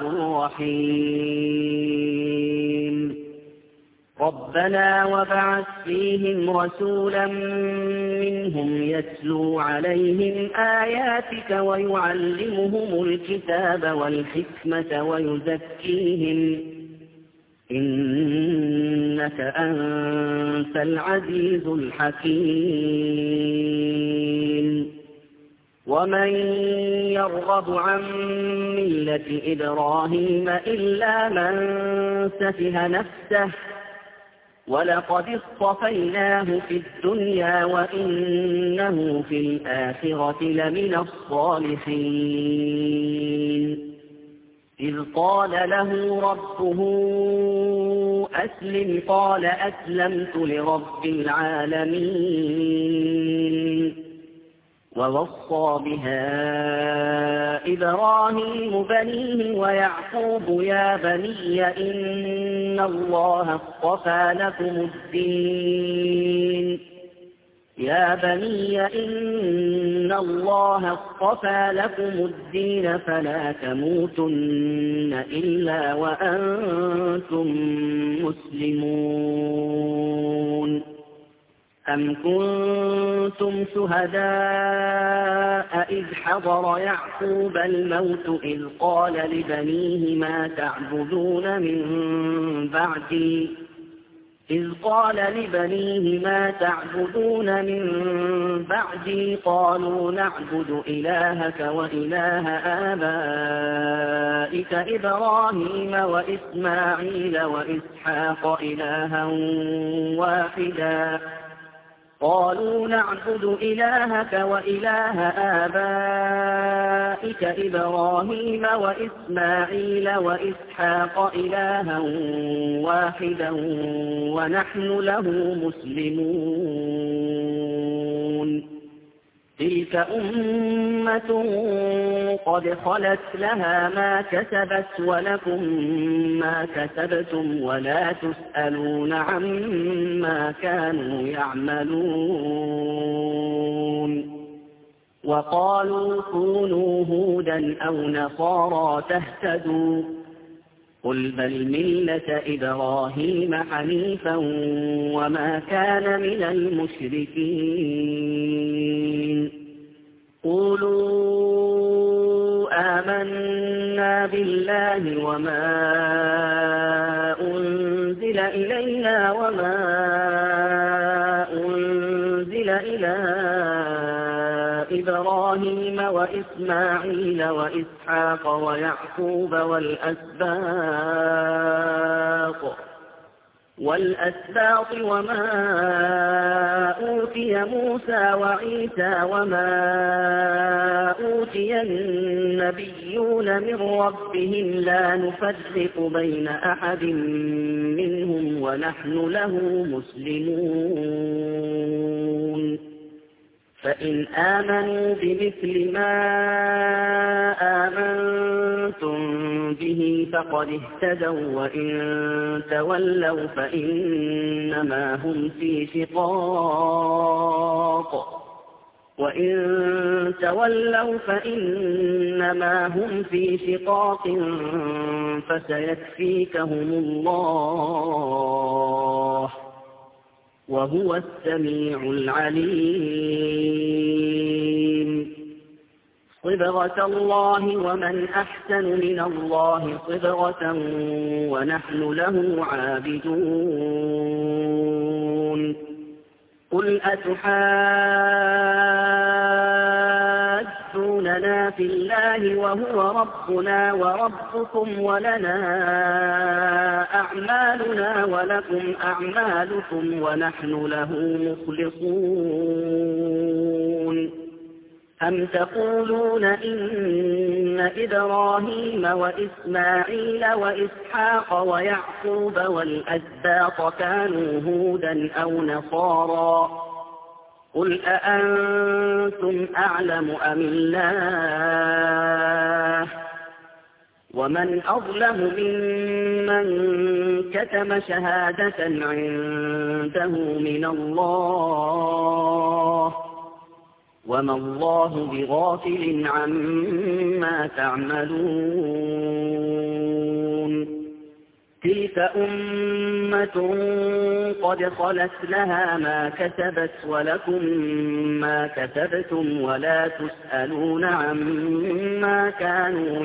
A: الرحيم. ربنا وابعث فيهم رسولا منهم يتلو عليهم آياتك ويعلمهم الكتاب والحكمة ويزكيهم إنك أنت العزيز الحكيم. ومن يرغب عن ملة إبراهيم إلا من سفه نفسه ولقد اصطفيناه في الدنيا وإنه في الآخرة لمن الصالحين. إذ قال له ربه أسلم قال أسلمت لرب العالمين. ووصى بها إبراهيم بنيه ويعقوب يا بني إن الله اصطفى لكم الدين يا بني إن الله اصطفى لكم الدين فلا تموتن إلا وأنتم مسلمون. أم كنتم شهداء إذ حضر يعقوب الموت إذ قال لبنيه ما تعبدون من بعدي إذ قال لبنيه ما تعبدون من بعدي قالوا نعبد إلهك وإله آبائك إبراهيم وإسماعيل وإسحاق إلها واحدا قالوا نعبد إلهك وإله آبائك إبراهيم وإسماعيل وإسحاق إلها واحدا ونحن له مسلمون تلك أمة قد خلت لها ما كسبت ولكم ما كسبتم ولا تسألون عما كانوا يعملون وقالوا كونوا هودا أو نصارى تهتدوا قل بل ملة إبراهيم حنيفا وما كان من المشركين قولوا آمنا بالله وما أنزل إلينا وما أنزل إلى إبراهيم وإسماعيل وإسحاق ويعقوب والأسباط والأسباط وما أوتي موسى وعيسى وما أوتي النبيون من ربهم لا نفرق بين أحد منهم ونحن له مسلمون فإن آمنوا بمثل ما آمنتم به فقد اهتدوا وإن تولوا فإنما هم في شقاق وإن تولوا فإنما هم في شقاق فسيكفيكهم الله وهو السميع العليم صبغة الله ومن أحسن من الله صبغة ونحن له عابدون قل أتحاجوننا في الله وهو ربنا وربكم ولنا أعمالنا ولكم أعمالكم ونحن له مخلصون أم تقولون إن إبراهيم وإسماعيل وإسحاق ويعقوب والأسباط كانوا هودا أو نصارى قل أأنتم أعلم أم الله ومن أظلم ممن كتم شهادة عنده من الله وما الله بغافل عما تعملون تلك أمة قد خلت لها ما كسبت ولكم ما كسبتم ولا تسألون عما كانوا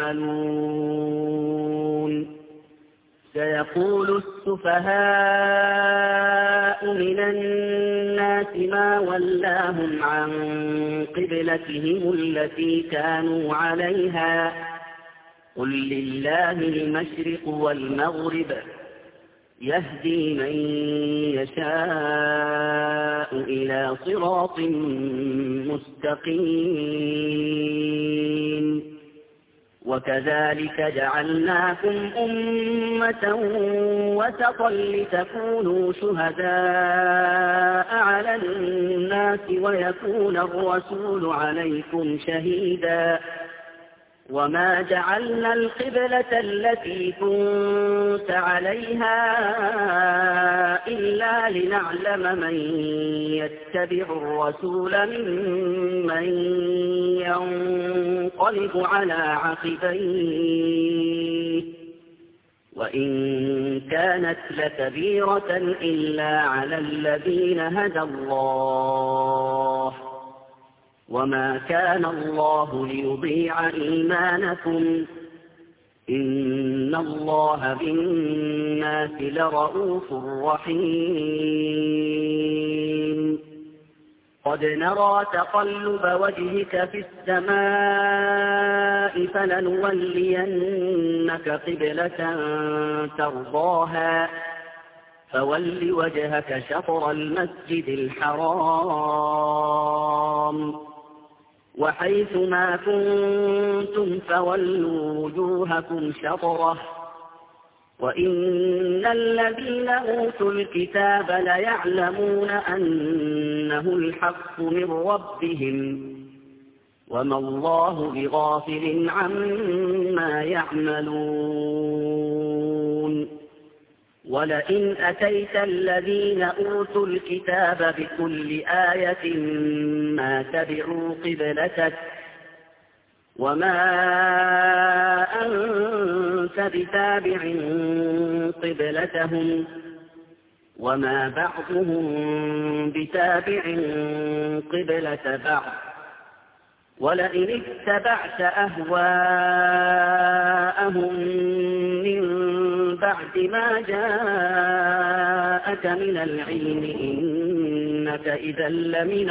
A: يعملون سيقول السفهاء من الناس ما ولاهم عن قبلتهم التي كانوا عليها قل لله المشرق والمغرب يهدي من يشاء إلى صراط مستقيم وكذلك جعلناكم أمة وسطا لتكونوا شهداء على الناس ويكون الرسول عليكم شهيدا وما جعلنا القبلة التي كنت عليها إلا لنعلم من يتبع الرسول ممن ينقلب على عقبيه وإن كانت لكبيرة إلا على الذين هدى الله وما كان الله ليضيع إيمانكم إن الله بالناس لرءوف رحيم قد نرى تقلب وجهك في السماء فلنولينك قبلة ترضاها فول وجهك شطر المسجد الحرام وحيث ما كنتم فولوا وجوهكم شطره وإن الذين أوتوا الكتاب ليعلمون أنه الحق من ربهم وما الله بغافل عما يعملون ولئن أتيت الذين أوتوا الكتاب بكل آية ما تبعوا قبلتك وما أنت بتابع قبلتهم وما بعضهم بتابع قبلة بعض ولئن اتبعت أهواءهم من بعد ما جاءك من العلم إنك إذا لمن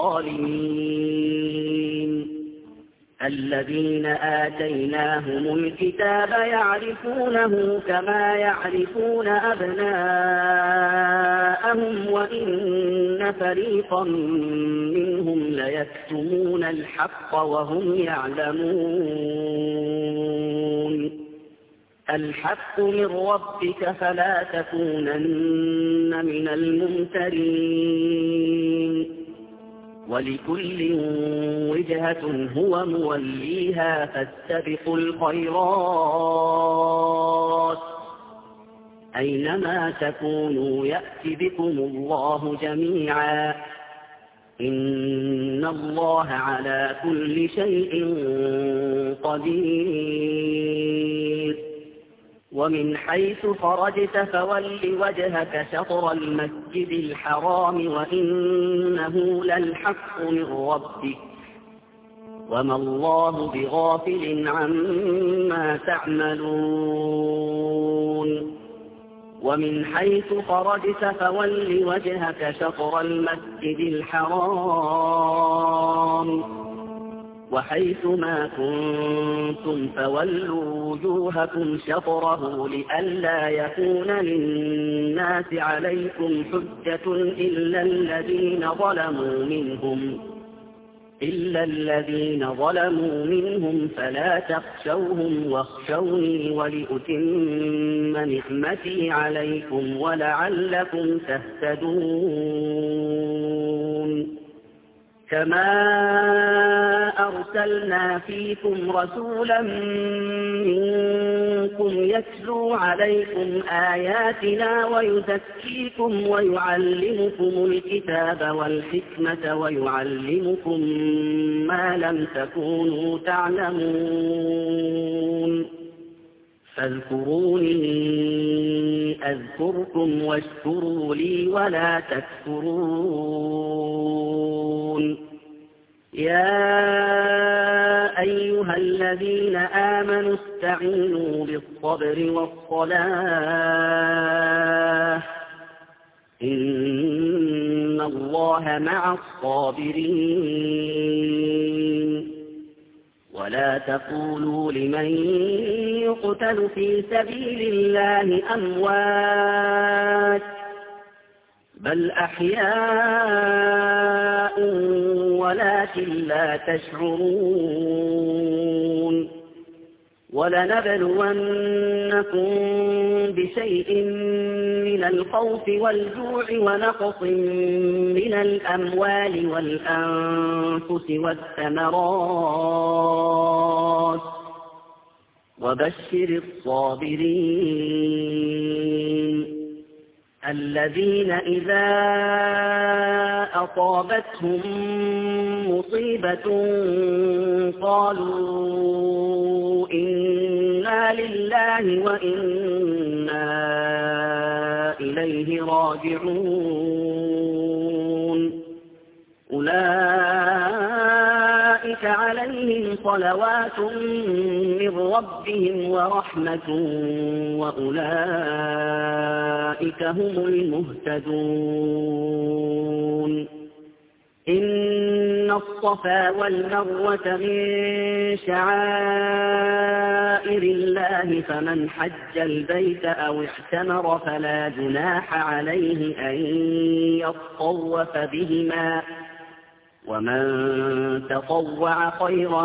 A: الظالمين الذين آتيناهم الكتاب يعرفونه كما يعرفون أبناءهم وإن فريقا منهم ليكتمون الحق وهم يعلمون الحق من ربك فلا تكونن من الممترين ولكل وجهة هو موليها فاستبقوا الخيرات أينما تكونوا يأت بكم الله جميعا إن الله على كل شيء قدير ومن حيث خرجت فول وجهك شطر المسجد الحرام وإنه للحق من ربك وما الله بغافل عما تعملون ومن حيث خرجت فول وجهك شطر المسجد الحرام وحيث ما كنتم فولوا وجوهكم شطره لئلا يكون للناس عليكم حجة إلا الذين ظلموا منهم إلا الذين ظلموا منهم فلا تخشوهم واخشوني ولأتم نعمتي عليكم ولعلكم تهتدون كما أرسلنا فيكم رسولا منكم يتلو عليكم آياتنا ويزكيكم ويعلمكم الكتاب والحكمة ويعلمكم ما لم تكونوا تعلمون فاذكروني أذكركم واشكروا لي ولا تكفرون يا أيها الذين آمنوا استعينوا بالصبر والصلاة إن الله مع الصابرين ولا تقولوا لمن يقتل في سبيل الله أموات بل أحياء ولكن لا تشعرون ولنبلونكم بشيء من الخوف والجوع ونقص من الأموال والأنفس والثمرات وبشر الصابرين الذين إذا أصابتهم مصيبة قالوا إنا لله وإنا إليه راجعون أولئك عليهم صلوات من ربهم ورحمة وأولئك هم المهتدون إن الصفا والمروة من شعائر الله فمن حج البيت أو اعتمر فلا جناح عليه أن يطوف بهما ومن تطوع خيرا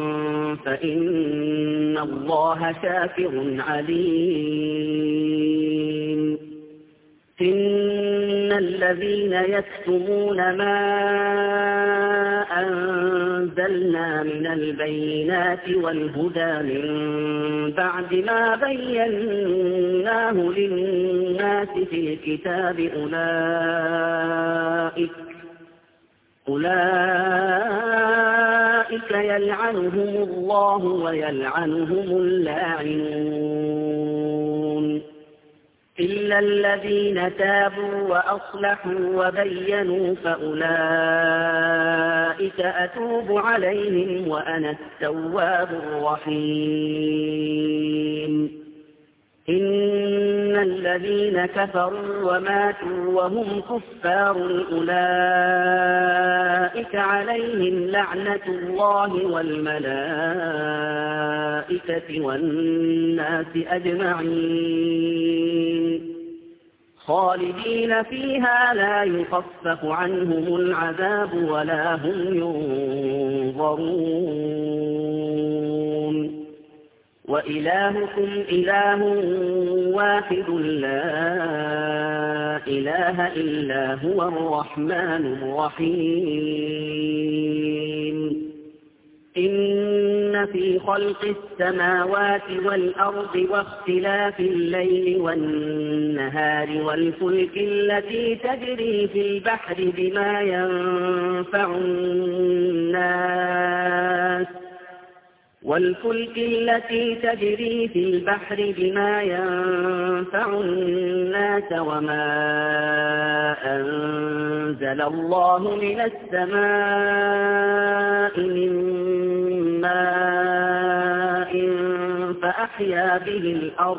A: فإن الله شاكر عليم إن الذين يكتمون ما أنزلنا من البينات والهدى من بعد ما بيناه للناس في الكتاب أولئك أولئك يلعنهم الله ويلعنهم اللاعنون إلا الذين تابوا وأصلحوا وبينوا فأولئك أتوب عليهم وأنا التواب الرحيم إن الذين كفروا وماتوا وهم كفار أولئك عليهم لعنة الله والملائكة والناس أجمعين خالدين فيها لا يخفف عنهم العذاب ولا هم ينظرون وإلهكم إله واحد لا إله إلا هو الرحمن الرحيم إن في خلق السماوات والأرض واختلاف الليل والنهار والفلك التي تجري في البحر بما ينفع الناس والفلك التي تجري في البحر بما ينفع الناس وما أنزل الله من السماء من ماء فأحيا به الأرض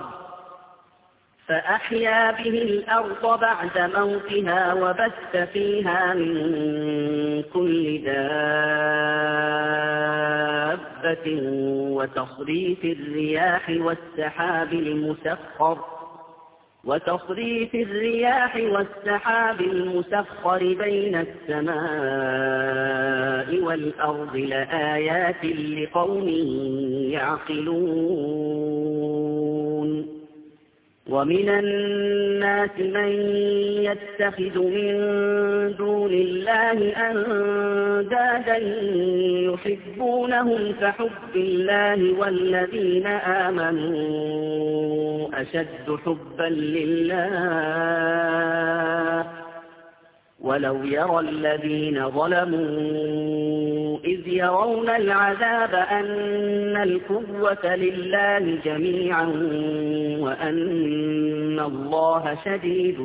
A: فأحيا به الأرض بعد موتها وبث فيها من كل دابة وتصريف الرياح والسحاب المسخر وتصريف الرياح والسحاب المسخر بين السماء والأرض لآيات لقوم يعقلون ومن الناس من يتخذ من دون الله أندادا يحبونهم كحب الله والذين آمنوا أشد حبا لله ولو يرى الذين ظلموا إذ يرون العذاب أن القوة لله جميعا وأن الله شديد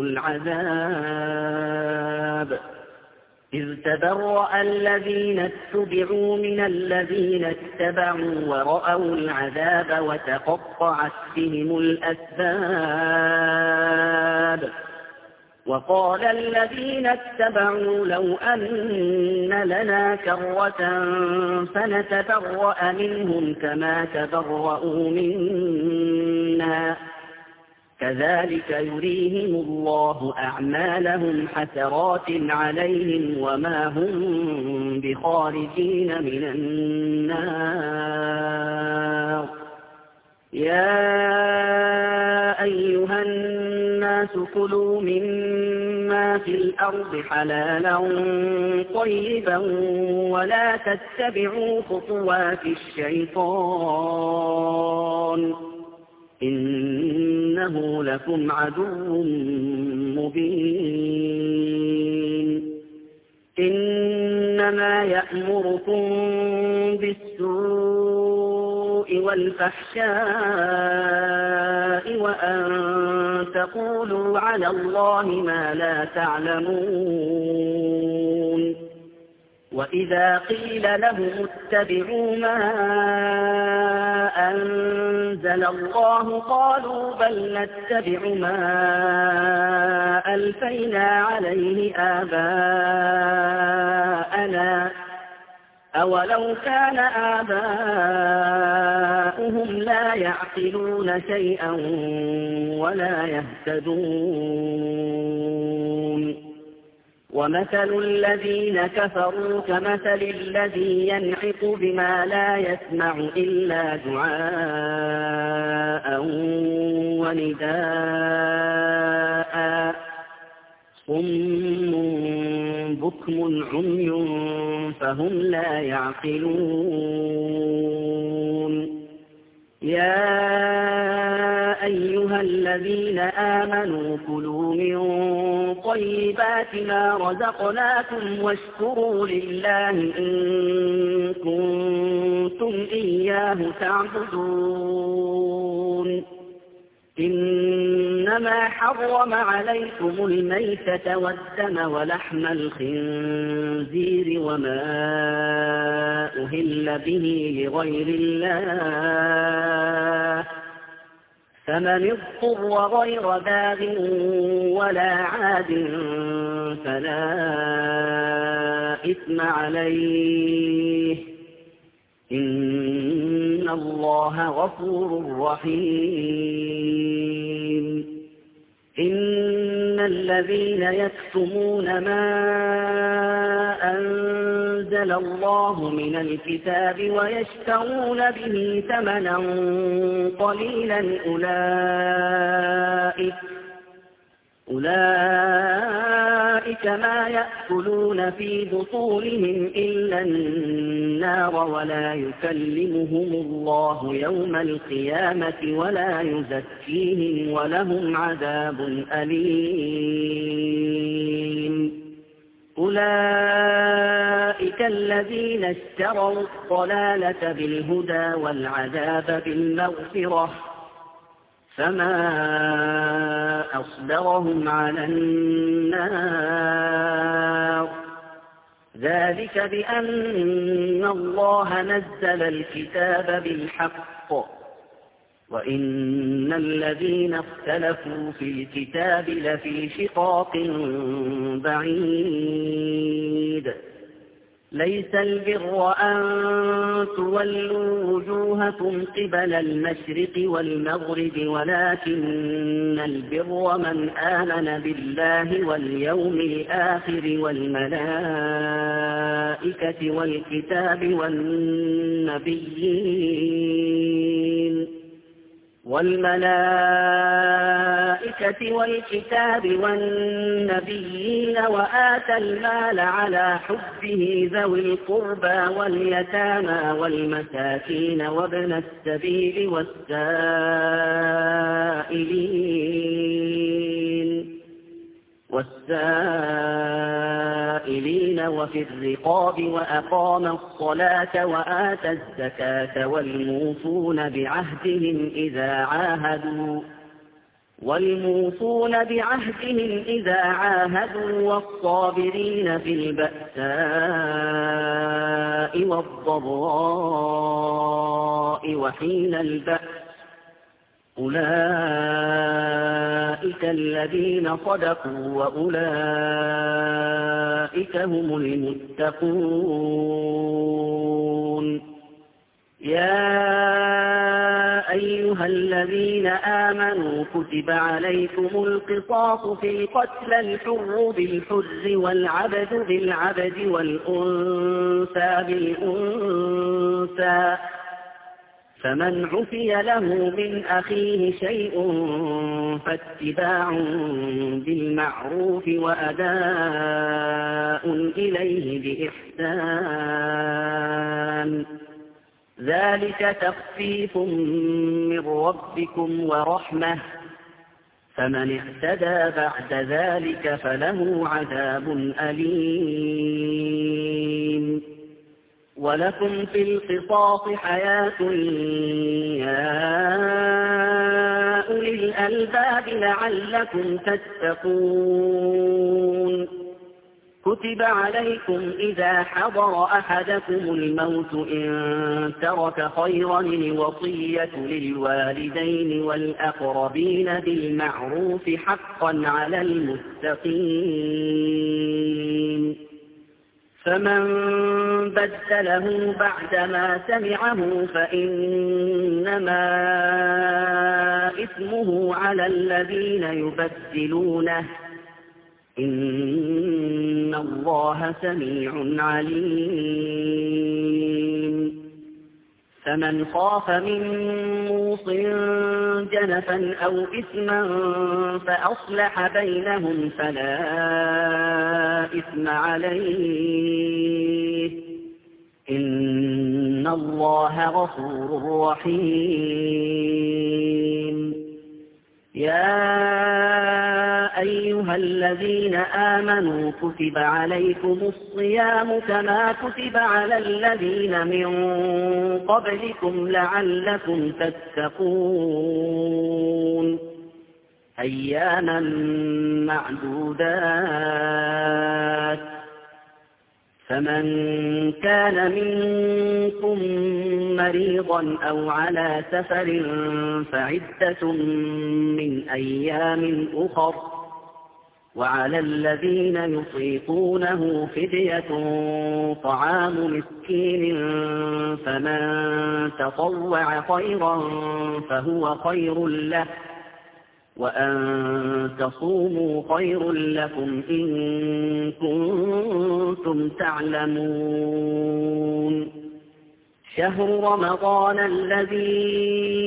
A: العذاب إذ تبرأ الذين اتبعوا من الذين اتبعوا ورأوا العذاب وتقطعت بهم الأسباب وقال الذين اتبعوا لو أن لنا كرة فنتبرأ منهم كما تبرأوا منا كذلك يريهم الله أعمالهم حسرات عليهم وما هم بخارجين من النار يا أيها الناس كلوا مما في الأرض حلالا طيبا ولا تتبعوا خطوات الشيطان إنه لكم عدو مبين إنما يأمركم بالسوء والفحشاء وأن تقولوا على الله ما لا تعلمون وإذا قيل لهم اتبعوا ما أنزل الله قالوا بل نتبع ما ألفينا عليه آباءنا أولو كان آباؤهم لا يعقلون شيئا ولا يهتدون ومثل الذين كفروا كمثل الذي ينعق بما لا يسمع إلا دعاء ونداء صم بكم عمي فهم لا يعقلون يا أيها الذين آمنوا كلوا من طيبات ما رزقناكم واشكروا لله إن كنتم إياه تعبدون إنما حرم عليكم الميتة والدم ولحم الخنزير وما أهل به لغير الله فمن اضطر غير باغ ولا عاد فلا إثم عليه إن الله غفور رحيم إن الذين يكتمون ما أنزل الله من الكتاب ويشترون به ثمنا قليلا أولئك أولئك ما يأكلون في بطونهم إلا النار ولا يكلمهم الله يوم القيامة ولا يزكيهم ولهم عذاب أليم أولئك الذين اشتروا الضلالة بالهدى والعذاب بالمغفرة فما أصبرهم على النار ذلك بأن الله نزل الكتاب بالحق وإن الذين اختلفوا في الكتاب لفي شقاق بعيد ليس البر أن تولوا وجوهكم قبل المشرق والمغرب ولكن البر من آمن بالله واليوم الآخر والملائكة والكتاب والنبيين والملائكة والكتاب والنبيين وآتى المال على حبه ذوي القربى واليتامى والمساكين وابن السبيل والسائلين والسائلين وفي الرقاب وأقام الصلاة وآتى الزكاة والموفون بعهدهم إذا عاهدوا والموفون بعهدهم إذا عاهدوا والصابرين في البأساء والضراء وحين البأس أولئك الذين صدقوا وأولئك هم المتقون يا أيها الذين آمنوا كتب عليكم القصاص في القتلى الحر بالحر والعبد بالعبد والأنثى بالأنثى فمن عفي له من أخيه شيء فاتباع بالمعروف وأداء إليه بإحسان ذلك تخفيف من ربكم ورحمة فمن اعتدى بعد ذلك فله عذاب أليم ولكم في القصاص حياة يا أولي الألباب لعلكم تتقون. كتب عليكم إذا حضر أحدكم الموت إن ترك خيرا الوصية للوالدين والأقربين بالمعروف حقا على المتقين. فمن بدله بعدما سمعه فإنما إثمه على الذين يبدلونه إن الله سميع عليم. فمن خاف من موص جنفا أو إثما فأصلح بينهم فلا إثم عليه إن الله غفور رحيم. يا أيها الذين آمنوا كتب عليكم الصيام كما كتب على الذين من قبلكم لعلكم تتقون. أياما معدودات. فمن كان منكم مريضا أو على سفر فعدة من أيام أخر، وعلى الذين يطيقونه فدية طعام مسكين، فمن تطوع خيرا فهو خير له، وأن تصوموا خير لكم إن كنتم تعلمون. شهر رمضان الذي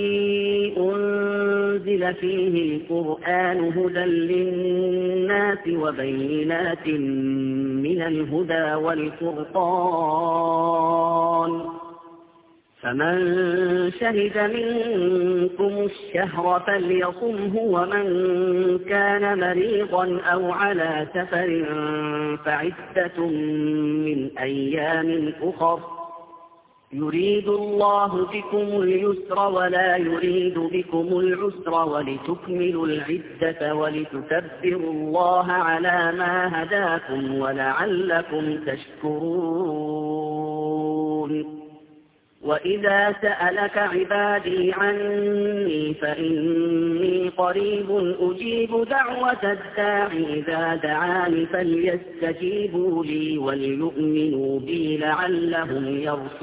A: أنزل فيه القرآن هدى للناس وبينات من الهدى والفرقان، فمن شهد منكم الشهر فليصمه، ومن كان مريضا أو على سفر فعدة من أيام أخر، يريد الله بكم اليسر ولا يريد بكم العسر ولتكملوا العدة ولتكبروا الله على ما هداكم ولعلكم تشكرون. وإذا سألك عبادي عني فإني قريب أجيب دعوة الداع إذا دعاني فليستجيبوا لي وليؤمنوا بي لعلهم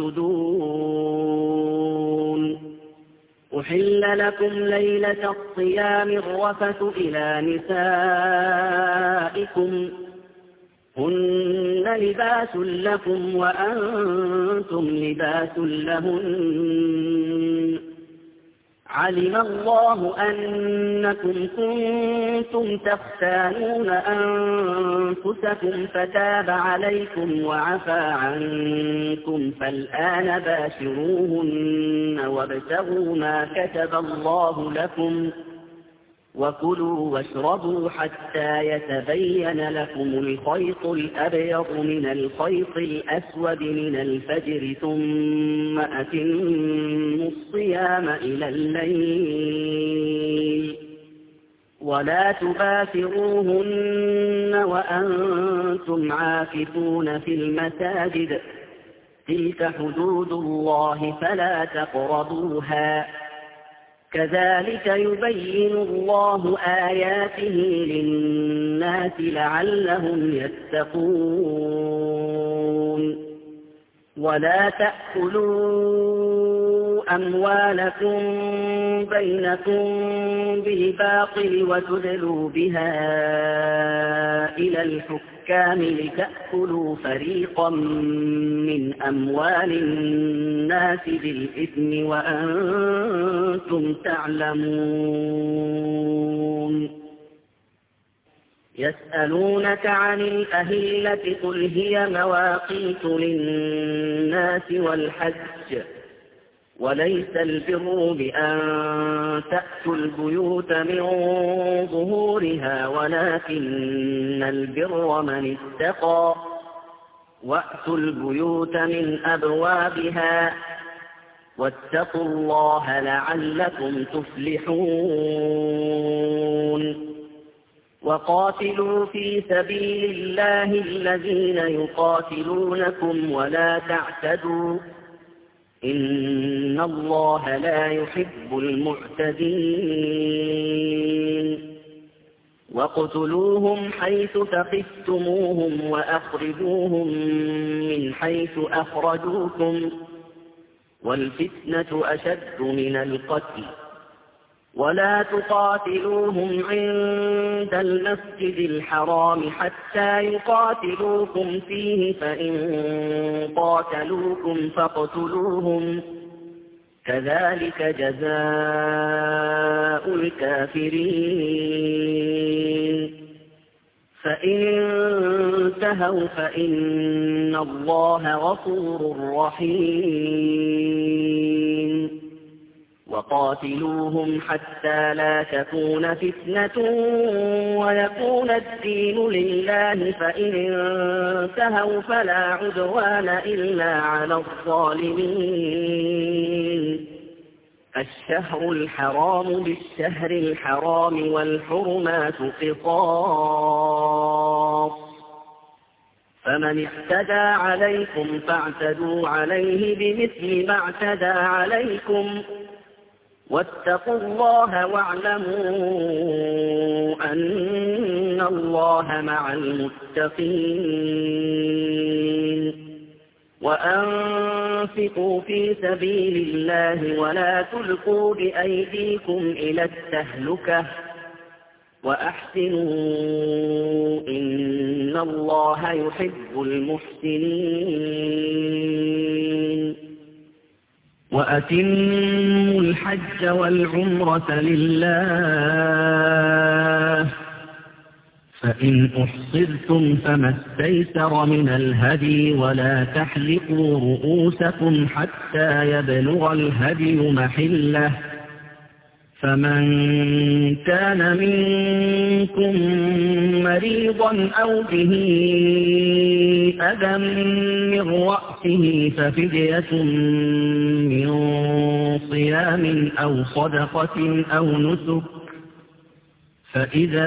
A: يرشدون. أحل لكم ليلة الصيام الرفث إلى نسائكم هن لباس لكم وأنتم لباس لهن، علم الله أنكم كنتم تختانون أنفسكم فتاب عليكم وعفى عنكم، فالآن باشروهن وابتغوا ما كتب الله لكم وكلوا واشربوا حتى يتبين لكم الخيط الأبيض من الخيط الأسود من الفجر، ثم أتموا الصيام إلى الليل ولا تباشروهن وأنتم عاكفون في المساجد، تلك حدود الله فلا تقربوها، كذلك يبين الله آياته للناس لعلهم يتقون. ولا تأكلوا أموالكم بينكم بالباطل وتدلوا بها إلى الحكام لتأكلوا فريقا من أموال الناس بالإثم وأنتم تعلمون. يسألونك عن الأهلة قل هي مواقيت للناس والحج، وليس البر بأن تأتوا البيوت من ظهورها ولكن البر من اتقى وأتوا البيوت من أبوابها واتقوا الله لعلكم تفلحون وقاتلوا في سبيل الله الذين يقاتلونكم ولا تعتدوا إن الله لا يحب المعتدين وَاقْتُلُوهُمْ حَيْثُ ثَقِفْتُمُوهُمْ وَأَخْرِجُوهُمْ مِنْ حَيْثُ أَخْرَجُوكُمْ وَالْفِتْنَةُ أَشَدُّ مِنَ الْقَتْلِ وَلَا تُقَاتِلُوهُمْ عِندَ الْمَسْجِدِ الْحَرَامِ حَتَّى يُقَاتِلُوكُمْ فِيهِ فَإِنْ قَاتَلُوكُمْ فَاقْتُلُوهُمْ كَذَلِكَ جَزَاءُ الْكَافِرِينَ فَإِنِ انتهوا فَإِنَّ اللَّهَ غَفُورٌ رَحِيمٌ وَقَاتِلُوهُمْ حَتَّى لَا تَكُونَ فِتْنَةٌ وَيَكُونَ الدِّينُ لِلَّهِ فَإِنِ انتهوا فَلَا عُدْوَانَ إِلَّا عَلَى الظَّالِمِينَ الشهر الحرام بالشهر الحرام والحرمات قصاص فمن اعتدى عليكم فاعتدوا عليه بمثل ما اعتدى عليكم واتقوا الله واعلموا أن الله مع المتقين وأنفقوا في سبيل الله ولا تلقوا بأيديكم إلى التهلكة وأحسنوا إن الله يحب المحسنين وأتموا الحج والعمرة لله فإن أحصرتم فما استيسر من الهدي ولا تحلقوا رؤوسكم حتى يبلغ الهدي محله فمن كان منكم مريضا أو به أذى من رأسه ففدية من صيام أو صدقة أو نسك فإذا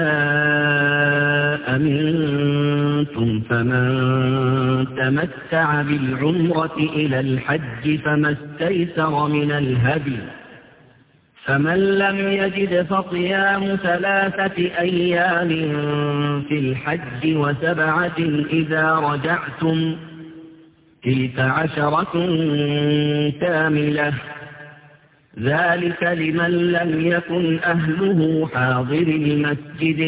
A: أمنتم فمن تمتع بالعمرة إلى الحج فما استيسر من الهدي فمن لم يجد فصيام ثلاثة أيام في الحج وسبعة إذا رجعتم تلك عشرة كاملة ذلك لمن لم يكن أهله حاضر المسجد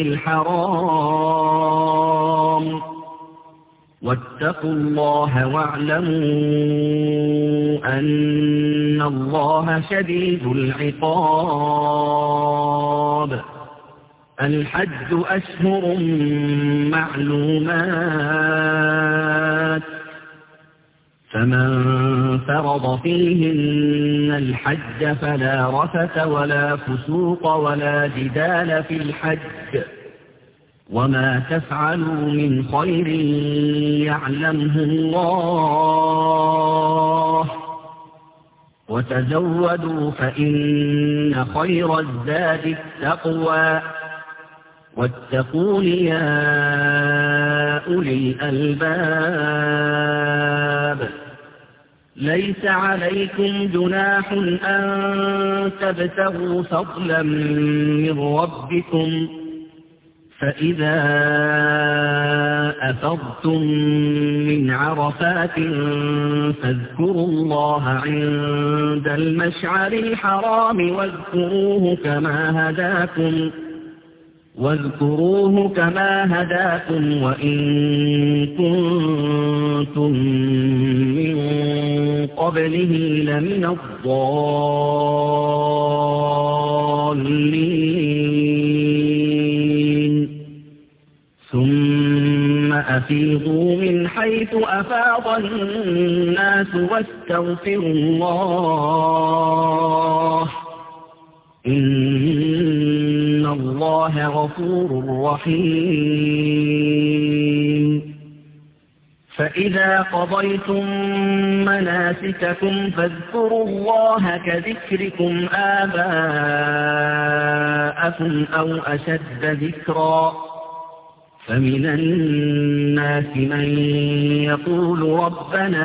A: الحرام واتقوا الله واعلموا أن الله شديد العقاب الحج أشهر معلومات فمن فرض فيهن الحج فلا رفث ولا فسوق ولا جدال في الحج وما تفعلوا من خير يعلمه الله وتزودوا فإن خير الزاد التقوى واتقون يا أولي الألباب ليس عليكم جناح أن تبتغوا فضلا من ربكم فإذا أفضتم من عرفات فاذكروا الله عند المشعر الحرام واذكروه كما هداكم واذكروه كما هداكم وإن كنتم من قبله لمن الضالين ثم أفيضوا من حيث أفاض الناس واستغفروا الله إن الله غفور رحيم فإذا قضيتم مناسككم فاذكروا الله كذكركم آباءكم أو أشد ذكرا فمن الناس من يقول ربنا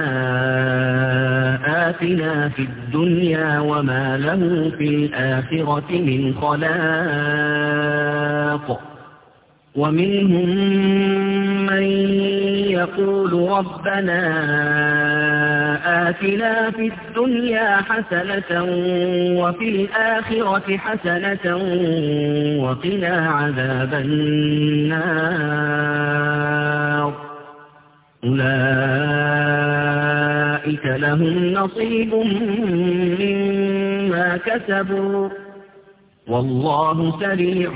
A: آتنا في الدنيا وما له في الآخرة من خلاق ومنهم من يقول ربنا آتنا في الدنيا حسنة وفي الآخرة حسنة وقنا عذاب النار أولئك لهم نصيب مما كسبوا والله سريع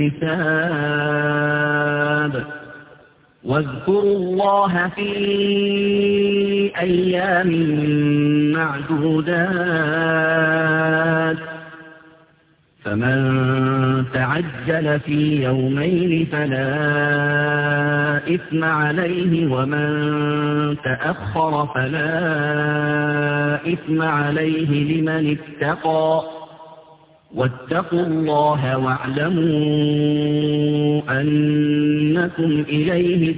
A: الحساب واذكروا الله في أيام معدودات فمن تعجل في يومين فلا إثم عليه ومن تأخر فلا إثم عليه لمن اتقى واتقوا الله واعلموا أنكم إليه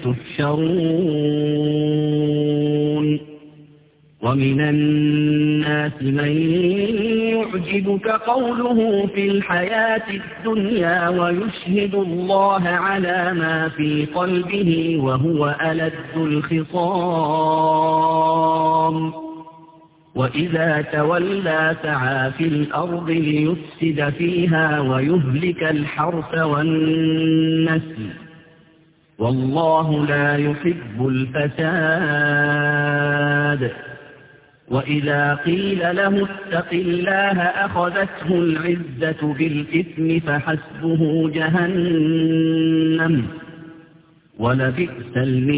A: تحشرون ومن الناس من يعجبك قوله في الحياة الدنيا ويشهد الله على ما في قلبه وهو ألد الخصام وإذا تولى سعى في الأرض ليفسد فيها ويهلك الحرث والنسل والله لا يحب الفساد وإذا قيل له اتق الله أخذته العزة بالإثم فحسبه جهنم ولبئس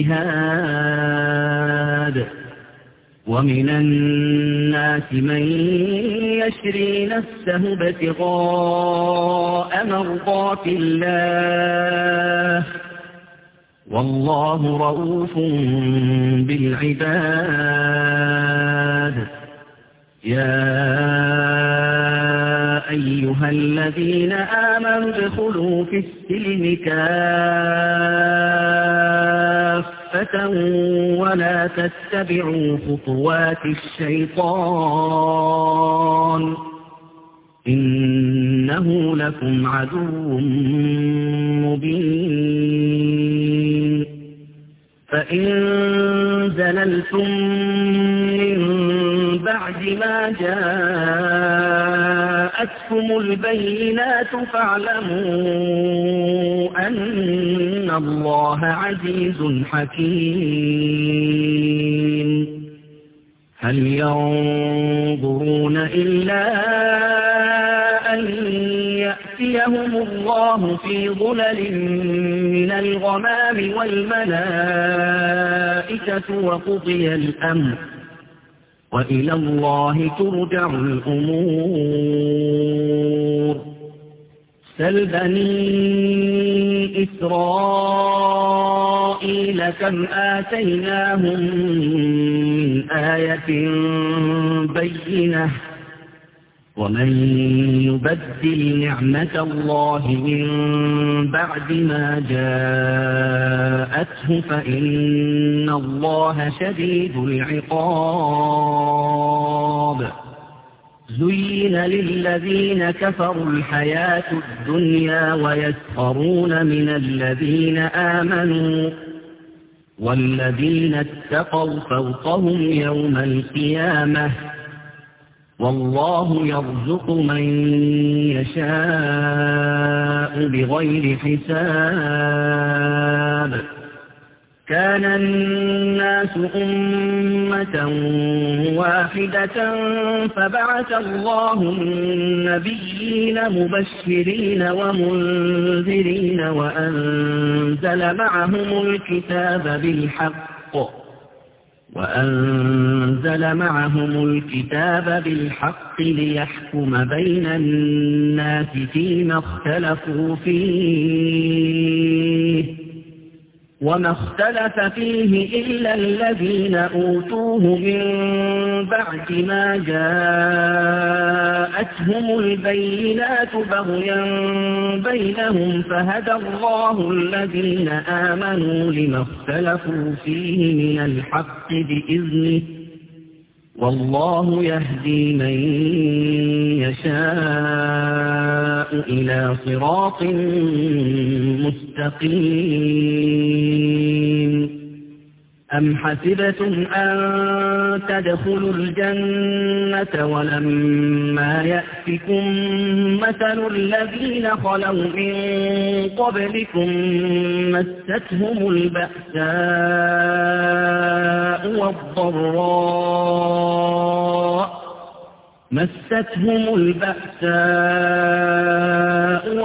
A: المهاد ومن الناس من يشري نفسه ابتغاء مرضات الله والله رؤوف بالعباد يا أيها الذين آمنوا ادخلوا في السلم كافة ولا تتبعوا خطوات الشيطان إنه لكم عدو مبين فإن زللتم من بعد ما جاءتكم البينات فاعلموا أن الله عزيز حكيم هل ينظرون إلا أن يأتيهم الله في ظلل من الغمام والملائكة وقضي الأمر وإلى الله ترجع الأمور سل بني إسرائيل كم آتيناهم من آية بينة ومن يبدل نعمة الله من بعد ما جاءته فإن الله شديد العقاب زين للذين كفروا الحياة الدنيا ويسخرون من الذين آمنوا والذين اتقوا فوقهم يوم القيامة والله يرزق من يشاء بغير حساب كان الناس أمة واحدة فبعث الله النبيين مبشرين ومنذرين وأنزل معهم الكتاب بالحق وأنزل معهم الكتاب بالحق ليحكم بين الناس فيما اختلفوا فيه وما اختلف فيه إلا الذين أوتوه من بعد ما جاءتهم البينات بغيا بينهم فهدى الله الذين آمنوا لما اختلفوا فيه من الحق بإذنه والله يهدي من يشاء إلى صراط مستقيم أم حسبتم أن تدخلوا الجنة ولما يأتكم مثل الذين خلوا من قبلكم مستهم البأساء والضراء مستهم البأساء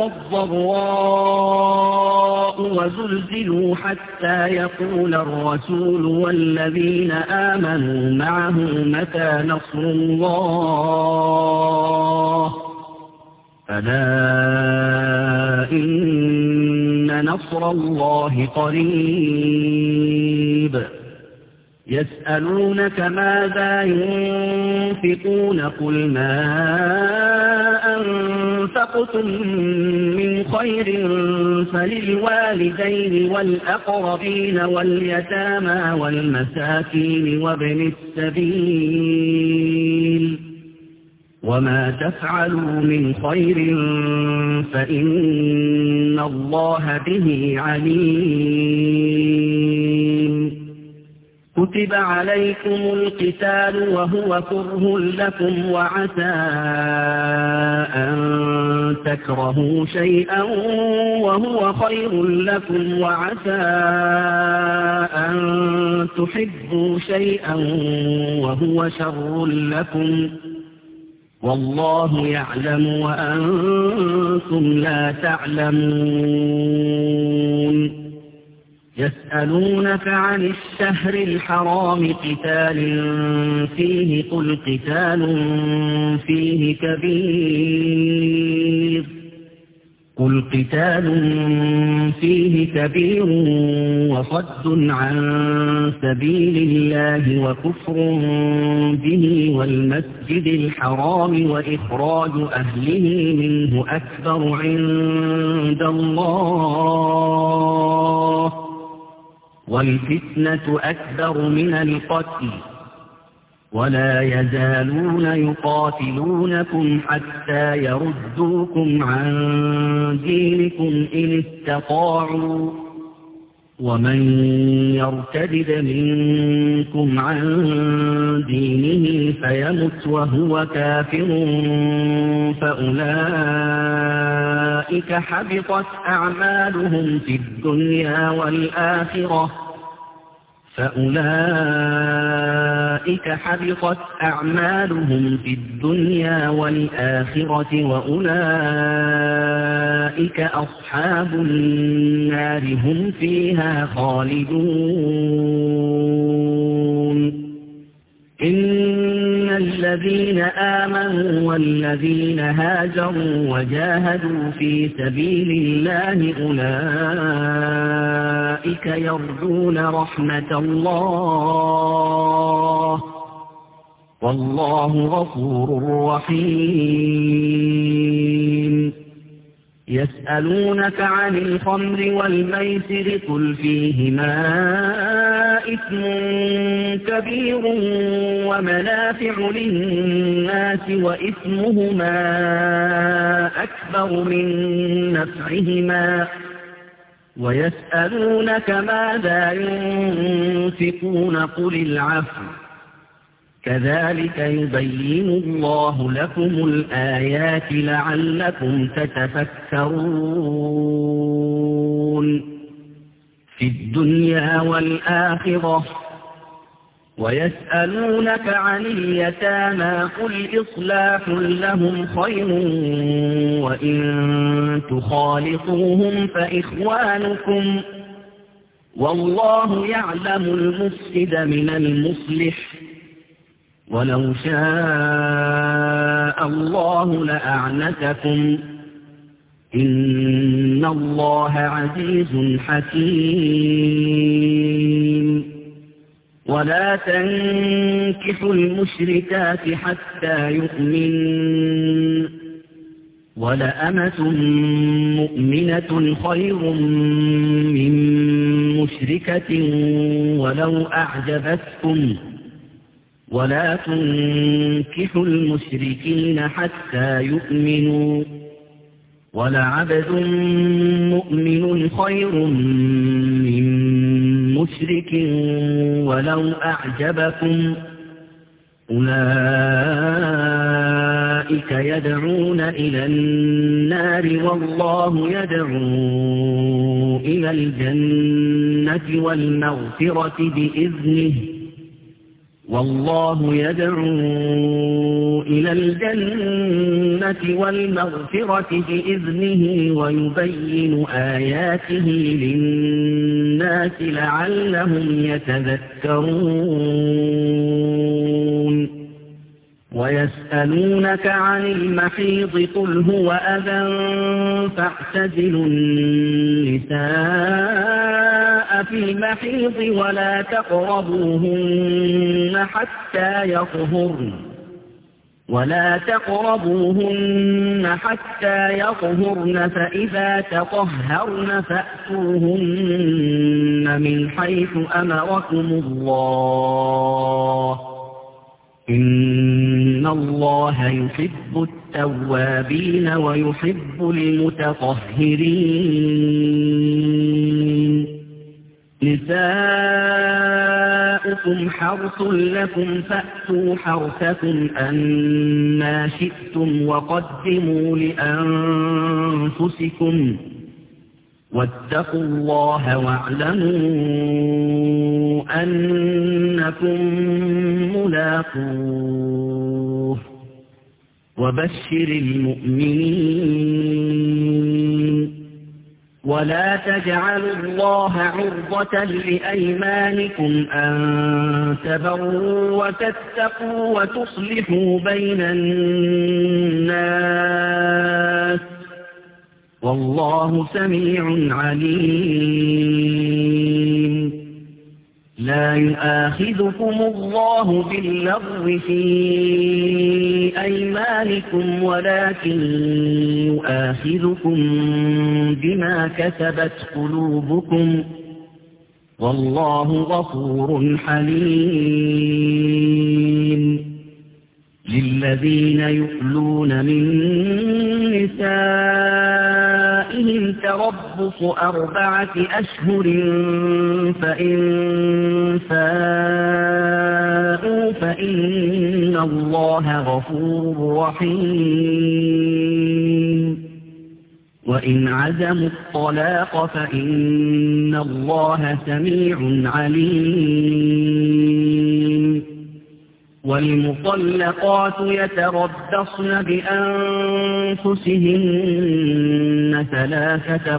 A: والضراء وزلزلوا حتى يقول الرسول والذين آمنوا معه متى نصر الله ألا إن نصر الله قريب يسألونك ماذا ينفقون قل ما أنفقتم من خير فللوالدين والأقربين واليتامى والمساكين وابن السبيل وما تفعلوا من خير فإن الله به عليم كتب عليكم القتال وهو كره لكم وعسى أن تكرهوا شيئا وهو خير لكم وعسى أن تحبوا شيئا وهو شر لكم والله يعلم وأنتم لا تعلمون يسألونك عن الشهر الحرام قتال فيه قل قتال فيه كبير قل قتال فيه كبير وصد عن سبيل الله وكفر به والمسجد الحرام وإخراج أهله منه أكبر عند الله والفتنة أكبر من القتل ولا يزالون يقاتلونكم حتى يردوكم عن دينكم إن استطاعوا ومن يرتد منكم عن دينه فيمت وهو كافر فأولئك حبطت أعمالهم في الدنيا والآخرة فأولئك حبطت أعمالهم في الدنيا والآخرة وأولئك أصحاب النار هم فيها خالدون إن الذين آمنوا والذين هاجروا وجاهدوا في سبيل الله أولئك يرجون رحمة الله والله غفور رحيم يسألونك عن الخمر والميسر قل فيهما إثم كبير ومنافع للناس وإثمهما أكبر من نفعهما ويسألونك ماذا ينفقون قل العفو كذلك يبين الله لكم الآيات لعلكم تتفكرون في الدنيا والآخرة ويسألونك عن اليتامى قل إصلاح لهم خير وإن تخالطوهم فإخوانكم والله يعلم المفسد من المصلح ولو شاء الله لأعنتكم إن الله عزيز حكيم. ولا تنكحوا المشركات حتى يؤمنن ولأمة مؤمنة خير من مشركة ولو أعجبتكم ولا تنكحوا المشركين حتى يؤمنوا ولعبد مؤمن خير من مشرك ولو أعجبكم أولئك يدعون إلى النار والله يدعو إلى الجنة والمغفرة بإذنه والله يدعو إلى الجنة والمغفرة بإذنه ويبين آياته للناس لعلهم يتذكرون. ويسألونك عن المحيض قل هو أذى فاعتزلوا النساء في المحيض ولا تقربوهن حتى يطهرن ولا تقربوهن حتى يطهرن فإذا تطهرن فأتوهن من حيث أمركم الله إن الله يحب التوابين ويحب المتطهرين. نساؤكم حرث لكم فأتوا حرثكم أنى شئتم وقدموا لأنفسكم واتقوا الله واعلموا أنكم ملاقوه وبشر المؤمنين. ولا تجعلوا الله عرضة لأيمانكم أن تبروا وتتقوا وتصلحوا بين الناس والله سميع عليم. لا يؤاخذكم الله باللغو في أيمانكم ولكن يؤاخذكم بما كسبت قلوبكم والله غفور حليم. للذين يؤلون من نسائهم تربص أربعة أشهر فإن فاءوا فإن الله غفور رحيم. وإن عزموا الطلاق فإن الله سميع عليم. والمطلقات يتربصن بأنفسهن ثلاثة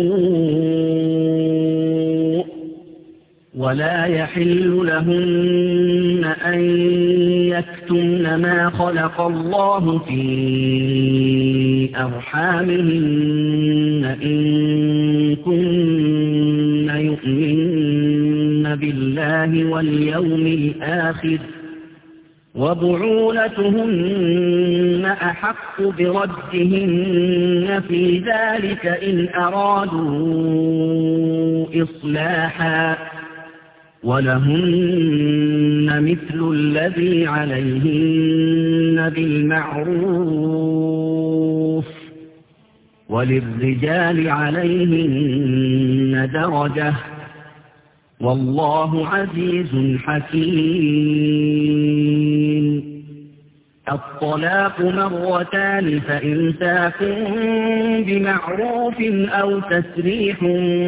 A: قروء ولا يحل لهن أن يكتمن ما خلق الله في أرحامهن إن كن يؤمن بالله واليوم الآخر وبعولتهن أحق بردهن في ذلك إن أرادوا إصلاحا ولهن مثل الذي عليهن بالمعروف وللرجال عليهن درجة والله عزيز حكيم. الطلاق مرتان فإمساك بمعروف أو تسريح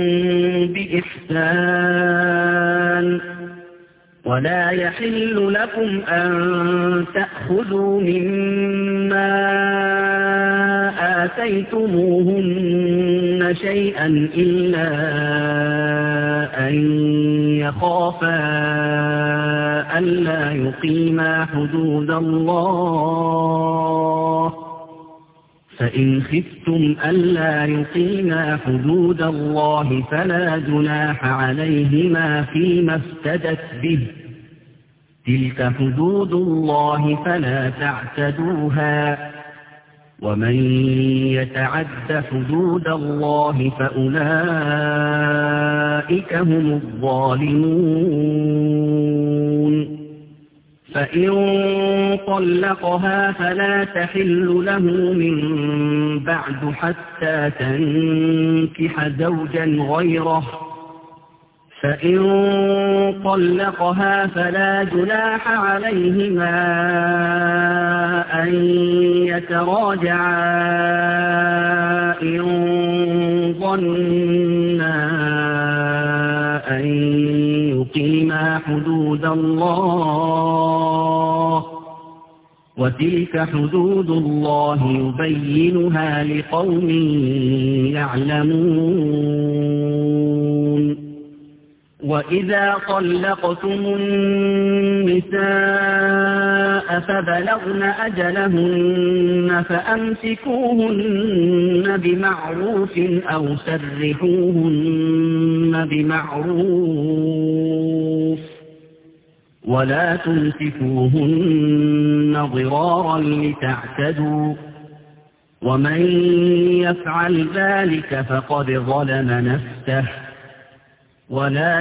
A: بإحسان ولا يحل لكم أن تأخذوا مما آتيتموهن شيئا إلا أن يخافا ألا يقيما حدود الله فإن خفتم ألا يقيما حدود الله فلا جناح عليهما فيما افتدت به، تلك حدود الله فلا تعتدوها، ومن يتعد حدود الله فأولئك هم الظالمون. فإن طلقها فلا تحل له من بعد حتى تنكح زوجا غيره، فإن طلقها فلا جناح عليهما أن يتراجعا إن ظنا أن يقيما حدود الله، وتلك حدود الله يبينها لقوم يعلمون. وإذا طلقتم النساء فبلغن أجلهن فأمسكوهن بمعروف أو سرحوهن بمعروف، ولا تمسكوهن ضرارا لتعتدوا، ومن يفعل ذلك فقد ظلم نفسه. ولا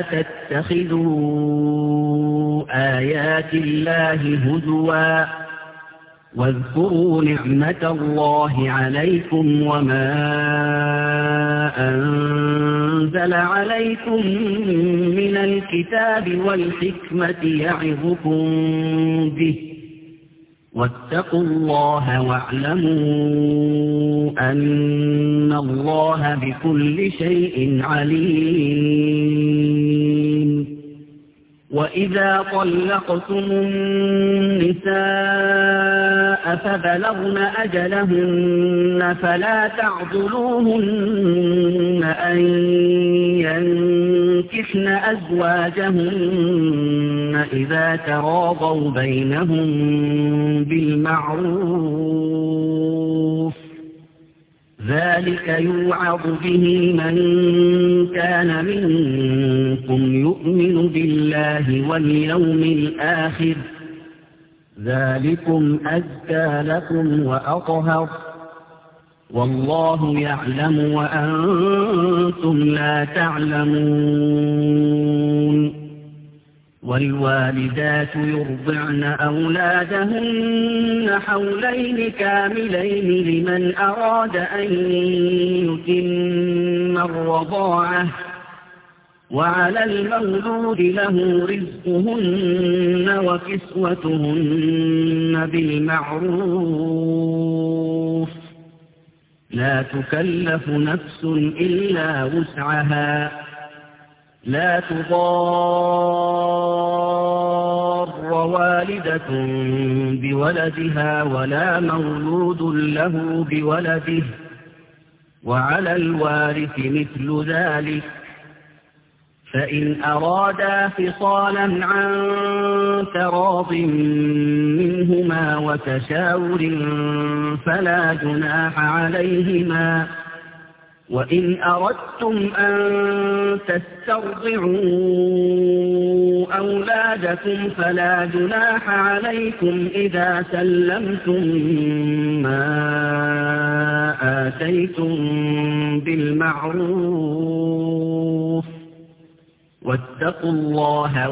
A: تتخذوا آيات الله هزوا، واذكروا نعمة الله عليكم وما أنزل عليكم من الكتاب والحكمة يعظكم به، واتقوا الله واعلموا أن الله بكل شيء عليم. وإذا طلقتم النساء فبلغن أجلهن فلا تعضلوهن أن ينكحن أزواجهن إذا تراضوا بينهم بالمعروف، ذلك يوعظ به من كان منكم يؤمن بالله واليوم الآخر، ذلكم أزكى لكم وأطهر، والله يعلم وأنتم لا تعلمون. والوالدات يرضعن أولادهن حولين كاملين لمن أراد أن يتم الرضاعة، وعلى المولود له رزقهن وكسوتهن بالمعروف، لا تكلف نفس إلا وسعها، لا تضار والدة بولدها ولا مولود له بولده، وعلى الوارث مثل ذلك، فإن أرادا فصالا عن تراض منهما وتشاور فلا جناح عليهما. وإن أردتم أن تسترضعوا أولادكم فلا جناح عليكم إذا سلمتم ما آتيتم بالمعروف، واتقوا الله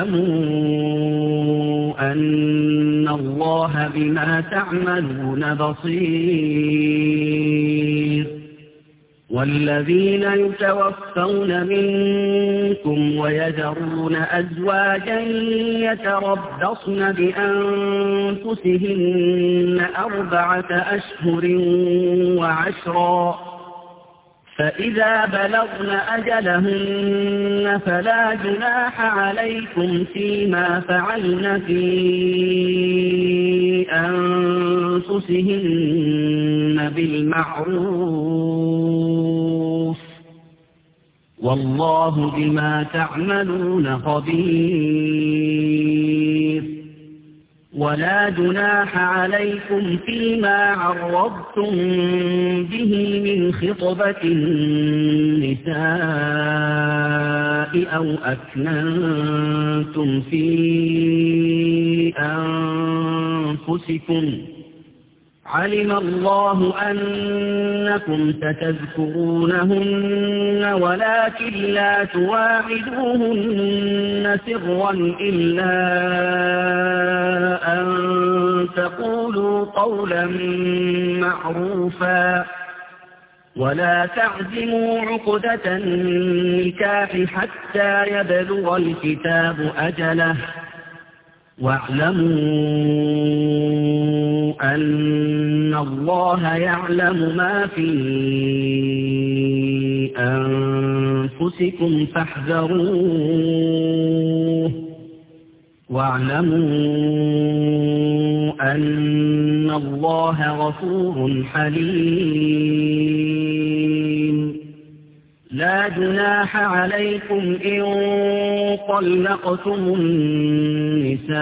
A: واعلموا أن الله بما تعملون بصير. والذين يتوفون منكم ويذرون أزواجا يتربصن بأنفسهن أربعة أشهر وعشرا، فإذا بلغن أجلهن فلا جناح عليكم فيما فعلن في أنفسهن بالمعروف، والله بما تعملون خبير. ولا جناح عليكم فيما عرضتم به من خطبة النساء أو أكننتم في أنفسكم علم الله أنكم ستذكرونهن ولكن لا تواعدوهن سرا إلا أن تقولوا قولا معروفا ولا تعزموا عقدة النكاح حتى يبلغ الكتاب أجله واعلموا أن الله يعلم ما في أنفسكم فاحذروه واعلموا أن الله غفور حليم لا جناح عليكم إن طلقتم النساء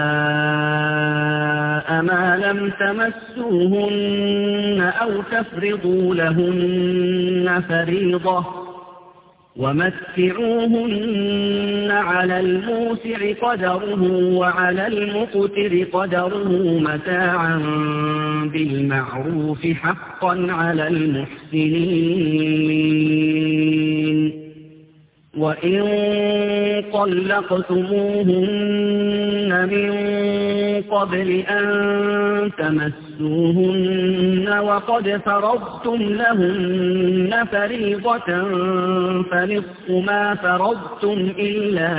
A: ما لم تمسوهن أو تفرضوا لهن فريضة ومتعوهن على الموسع قدره وعلى المقتر قدره متاعا بالمعروف حقا على المحسنين وإن طلقتموهن من قبل أن تمسوهن وقد فرضتم لهن فريضة فنصف ما فرضتم إلا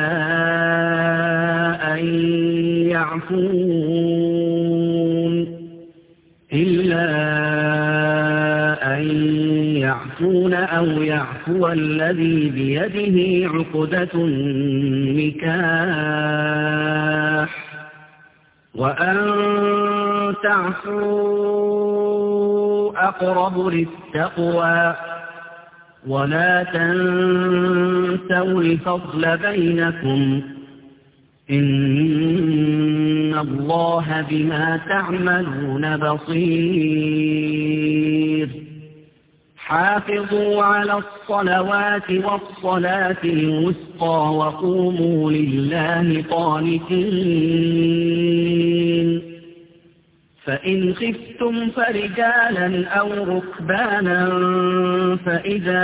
A: أن يعفون إلا أن يعفون أو يعفو الذي بيده عقدة النكاح وأن تعفوا أقرب للتقوى ولا تنسوا الفضل بينكم إن الله بما تعملون بصير حافظوا على الصلوات والصلاة الوسطى وقوموا لله قانتين فإن خفتم فرجالا أو ركبانا فإذا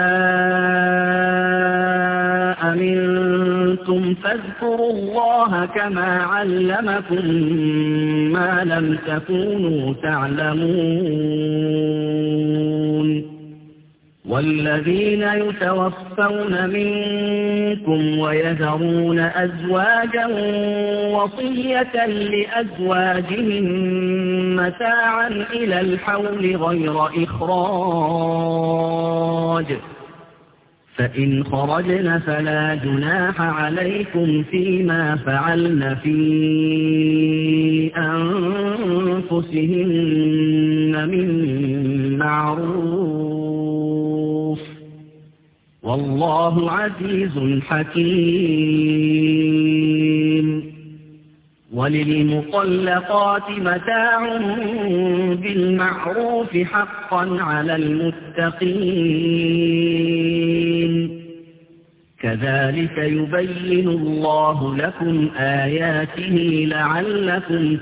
A: أمنتم فاذكروا الله كما علمكم ما لم تكونوا تعلمون والذين يتوفون منكم ويذرون أزواجا وصية لأزواجهم متاعا إلى الحول غير إخراج فإن خرجن فلا جناح عليكم فيما فعلن في أنفسهن من معروف والله عزيز حكيم وللمطلقات متاع بالمعروف حقا على المتقين كذلك يبين الله لكم آياته لعلكم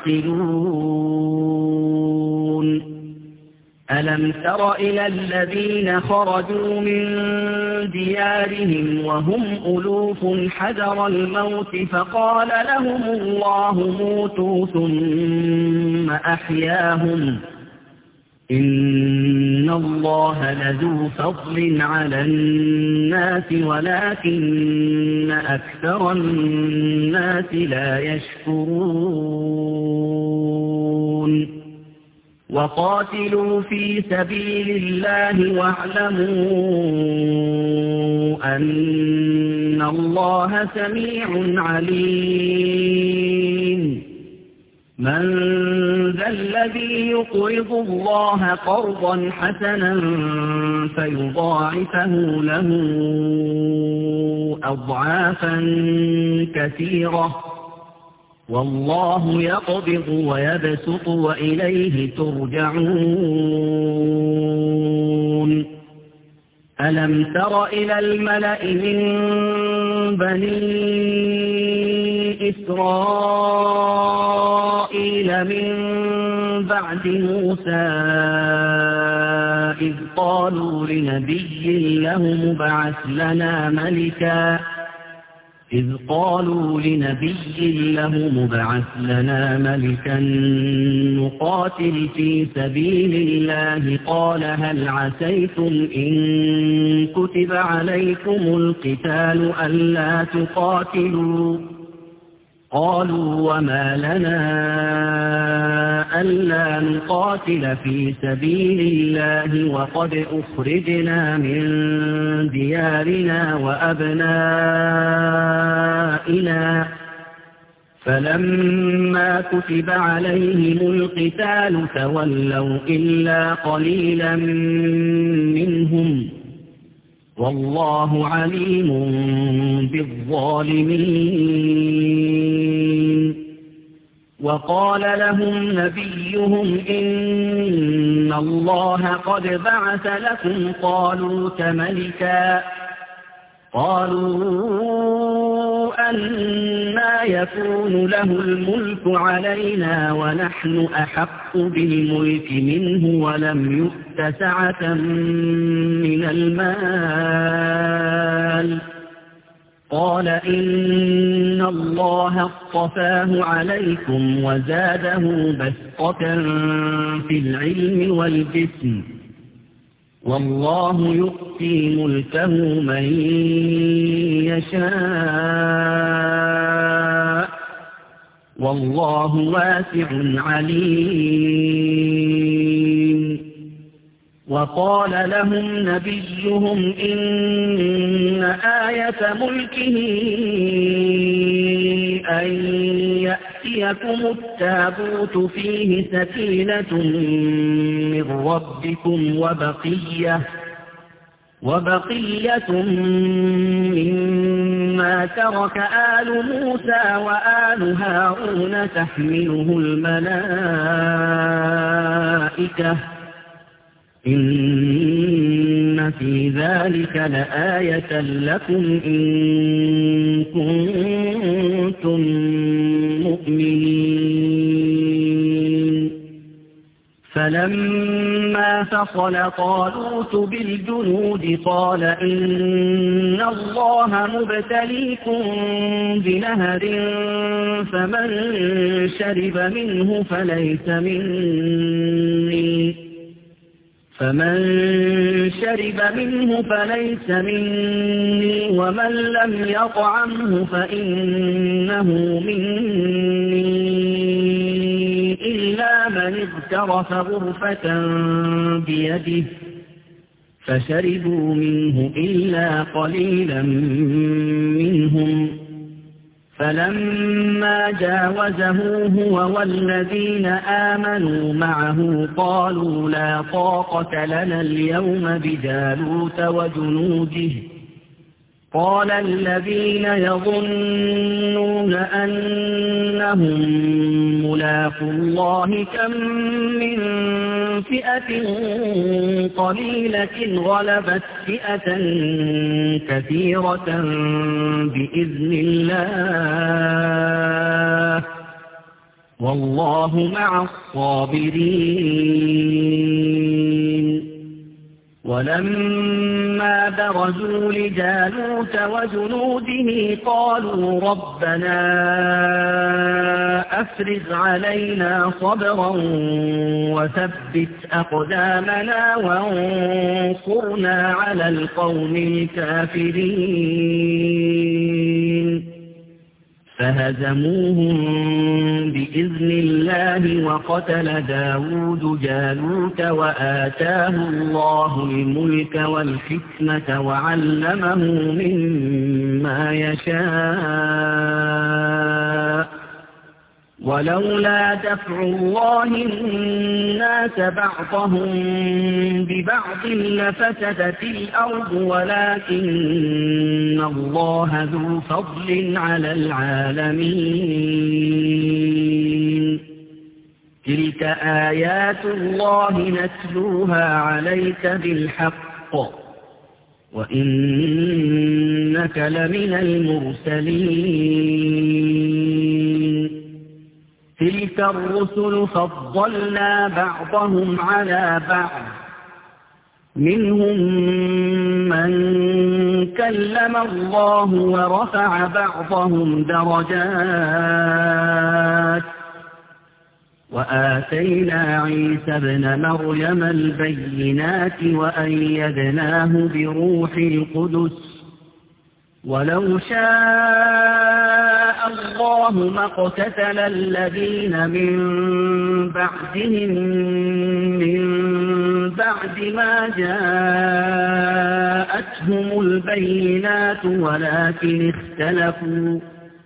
A: تعقلون ألم تر إلى الذين خرجوا من ديارهم وهم ألوف حذر الموت فقال لهم الله موتوا ثم أحياهم إن الله لذو فضل على الناس ولكن أكثر الناس لا يشكرون وقاتلوا في سبيل الله واعلموا أن الله سميع عليم من ذا الذي يقرض الله قرضا حسنا فيضاعفه له أضعافا كثيرة والله يقبض ويبسط وإليه ترجعون ألم تر إلى الملأ من بني إسرائيل من بعد موسى إذ قالوا لنبي له مبعث لنا ملكا إذ قالوا لنبي له مبعث لنا ملكا نقاتل في سبيل الله قال هل عسيتم إن كتب عليكم القتال ألا تقاتلوا قالوا وما لنا ألا نقاتل في سبيل الله وقد أخرجنا من ديارنا وأبنائنا فلما كتب عليهم القتال تولوا إلا قليلا منهم والله عليم بالظالمين وقال لهم نبيهم إن الله قد بعث لكم طالوت ملكا قالوا أنى يكون له الملك علينا ونحن أحق بالملك منه ولم يؤت سعة من المال قال إن الله اصطفاه عليكم وزاده بسطة في العلم والجسم والله يؤتي ملكه من يشاء والله واسع عليم وقال لهم نبيهم إن آية ملكه أن يأتيكم التابوت فيه سكينة من ربكم وبقية وبقية مما ترك آل موسى وآل هارون تحمله الملائكة إن في ذلك لآية لكم إن كنتم مؤمنين فلما فصل طالوت بالجنود قال إن الله مبتليكم بنهر فمن شرب منه فليس مني فمن شرب منه فليس مني ومن لم يطعمه فإنه مني إلا من اغترف غرفة بيده فشربوا منه إلا قليلا منهم فلما جاوزه هو والذين آمنوا معه قالوا لا طاقة لنا اليوم بجالوت وجنوده قال الذين يظنون أنهم ملاقو الله كم من فئة قليلة غلبت فئة كثيرة بإذن الله والله مع الصابرين ولما برزوا لجالوت وجنوده قالوا ربنا أفرغ علينا صبرا وثبت أقدامنا وانصرنا على القوم الكافرين فهزموهم بإذن الله وقتل داود جالوت وآتاه الله الملك والحكمة وعلمه مما يشاء ولولا دفع الله الناس بعضهم ببعض لفسدت الأرض ولكن الله ذو فضل على العالمين تلك آيات الله نتلوها عليك بالحق وإنك لمن المرسلين تلك الرسل فضلنا بعضهم على بعض منهم من كلم الله ورفع بعضهم درجات وآتينا عيسى ابن مريم البينات وأيدناه بروح القدس ولو شاء الله ما اقتتل الذين من بعدهم من بعد ما جاءتهم البينات ولكن اختلفوا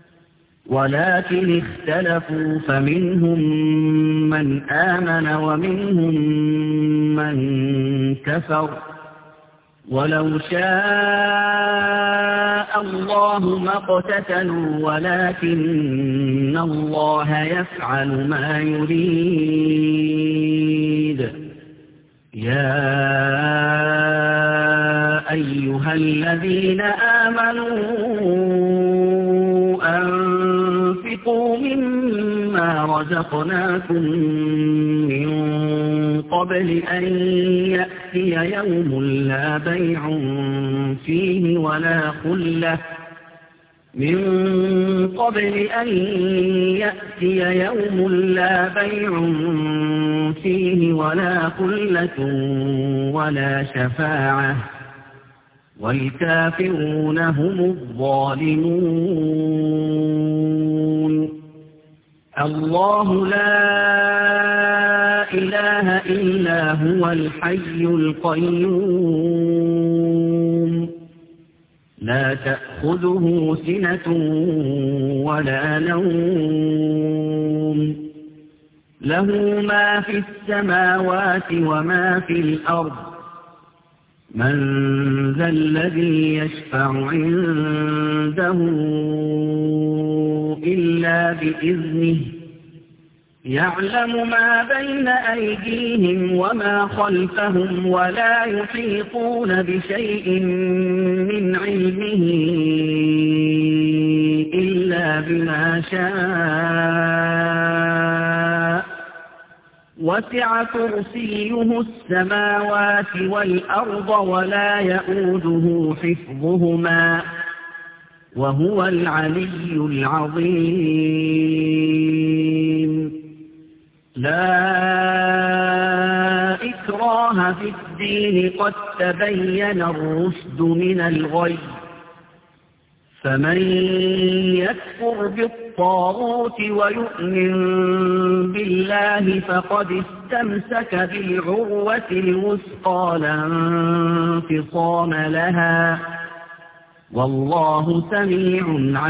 A: ولكن اختلفوا فمنهم من آمن ومنهم من كفر ولو شاء الله ما اقتتلوا ولكن الله يفعل ما يريد يا أيها الذين آمنوا أنفقوا مما رزقناكم من قبل أن يأتي يوم لا بيع فيه ولا خلة من قبل أن يأتي يوم لا بيع فيه ولا خلة ولا شفاعة والكافرون هم الظالمون الله لا إله إلا هو الحي القيوم لا تأخذه سنة ولا نوم له ما في السماوات وما في الأرض من ذا الذي يشفع عنده إلا بإذنه يعلم ما بين أيديهم وما خلفهم ولا يحيطون بشيء من علمه إلا بما شاء وسع كرسيه السماوات والأرض ولا يؤوده حفظهما وهو العلي العظيم لا إكراه في الدين قد تبين الرشد من الغي فمن يكفر بالطاغوت ويؤمن بالله فقد استمسك بالعروة الوثقى لا انفصام لها والله سميع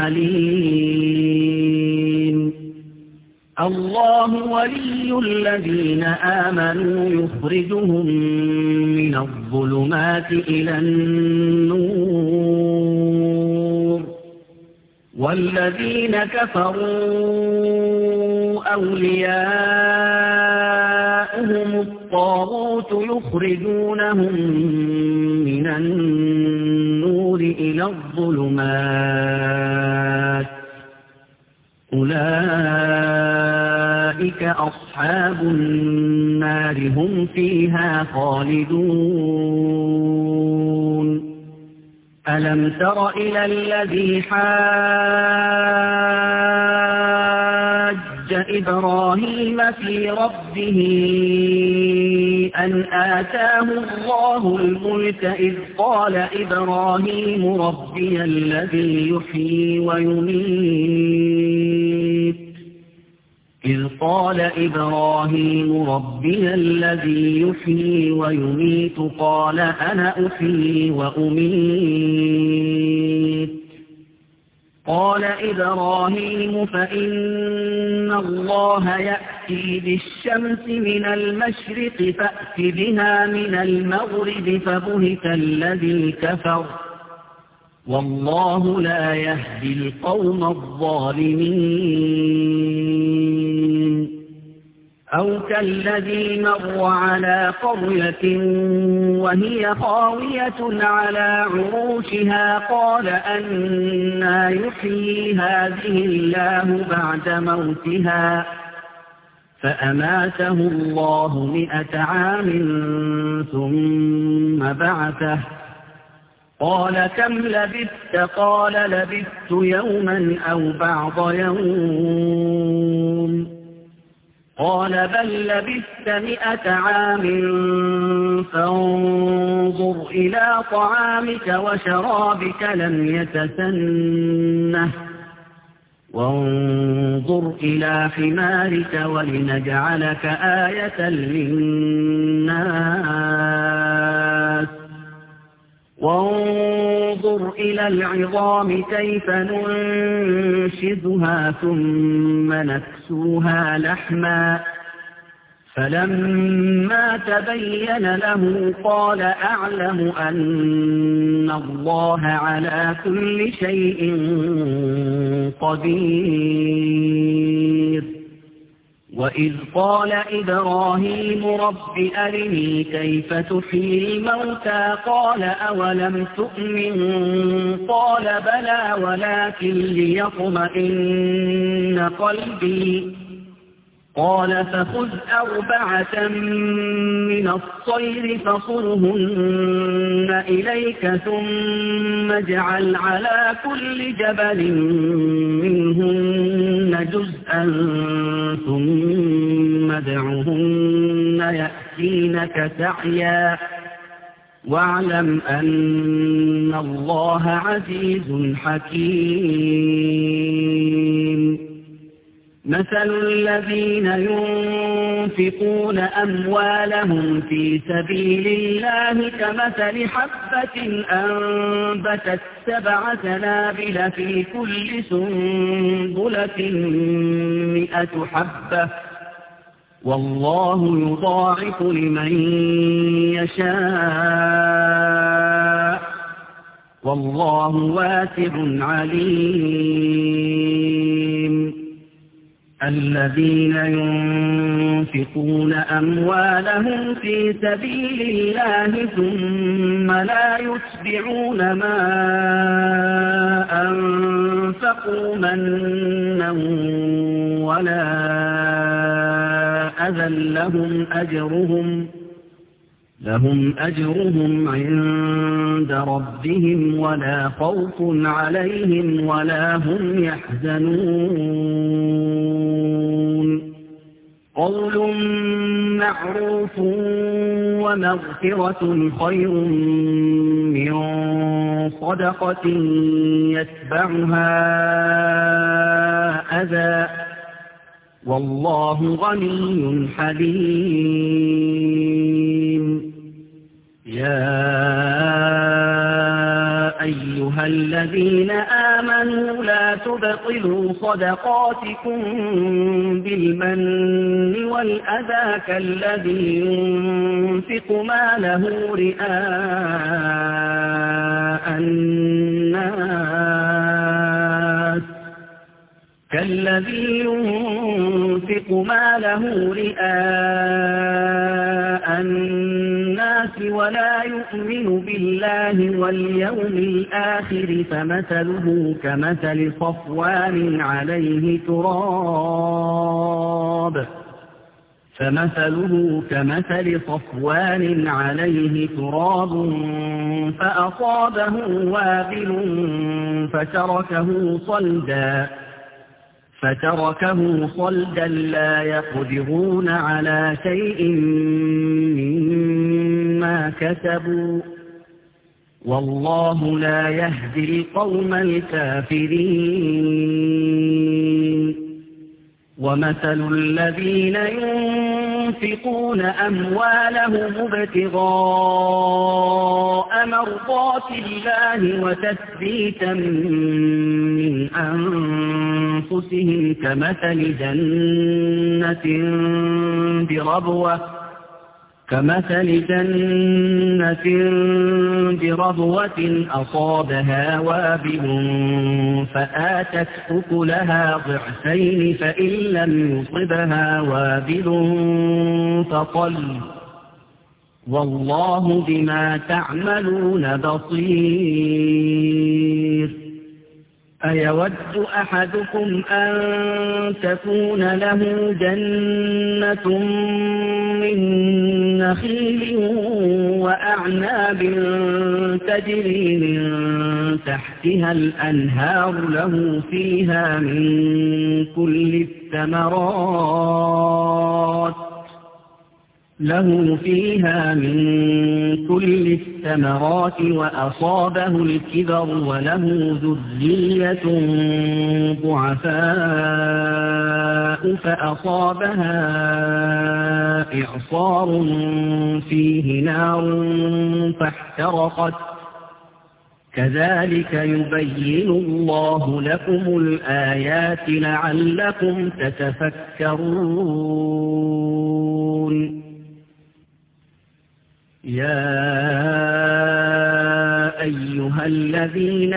A: عليم الله ولي الذين آمنوا يخرجهم من الظلمات إلى النور والذين كفروا أولياؤهم الطاغوت يخرجونهم من النور إلى الظلمات أولئك أصحاب النار هم فيها خالدون ألم تر إلى الذي حاج إبراهيم في ربه أن آتاه الله الملك إذ قال إبراهيم ربي الذي يحيي ويميت إذ قال إبراهيم ربي الذي يحيي ويميت قال أنا أحيي وأميت قال إبراهيم فإن الله يأتي بالشمس من المشرق فأت بها من المغرب فبهت الذي كفر والله لا يهدي القوم الظالمين أو كالذي مر على قرية وهي خاوية على عروشها قال أنى يحيي هذه الله بعد موتها فأماته الله مئة عام ثم بعثه قال كم لبثت قال لبثت يوما أو بعض يوم قال بل لبثت مئة عام فانظر إلى طعامك وشرابك لم يتسنه وانظر إلى حمارك ولنجعلك آية للناس وانظر إلى العظام كيف ننشزها ثم نكسوها لحما فلما تبين له قال أعلم أن الله على كل شيء قدير وإذ قال إبراهيم رب أرني كيف تحيي الموتى قال أولم تؤمن قال بلى ولكن ليطمئن قلبي قال فخذ أربعة من الطير فصرهن إليك ثم اجعل على كل جبل منهن جزءا ثم ادعهن يأتينك سعيا واعلم أن الله عزيز حكيم مثل الذين ينفقون أموالهم في سبيل الله كمثل حبة أنبتت سبع سنابل في كل سنبلة مئة حبة والله يضاعف لمن يشاء والله واسع عليم الذين ينفقون أموالهم في سبيل الله ثم لا يتبعون ما أنفقوا منا ولا أذى لهم أجرهم لهم أجرهم عند ربهم ولا خوف عليهم ولا هم يحزنون قول معروف ومغفرة خير من صدقة يتبعها أذى والله غني حليم يا أيها الذين آمنوا لا تبطلوا صدقاتكم بالمن والأذى كالذي ينفق ماله رئاء الناس كالذي ينفق ماله رئاء الناس ولا يؤمن بالله واليوم الآخر فمثله كمثل صفوان عليه تراب فمثله كمثل صفوان عليه تراب فأصابه وابل فتركه صلدا فتركه صلدا لا يقدرون على شيء مما كسبوا والله لا يهدي القوم الكافرين ومثل الذين ينفقون أموالهم ابتغاء مرضات الله وتثبيتا من أنفسهم كمثل جنة بربوة كمثل جنة بربوة أصابها وابل فآتت أكلها ضعفين فإن لم يصبها وابل فطل والله بما تعملون بصير. أيود أحدكم أن تكون له جنة من نخيل وأعناب تجري من تحتها الأنهار له فيها من كل الثمرات له فيها من كل الثمرات وأصابه الكبر وله ذرية ضعفاء فأصابها إعصار فيه نار فاحترقت كذلك يبين الله لكم الآيات لعلكم تتفكرون. يا أيها الذين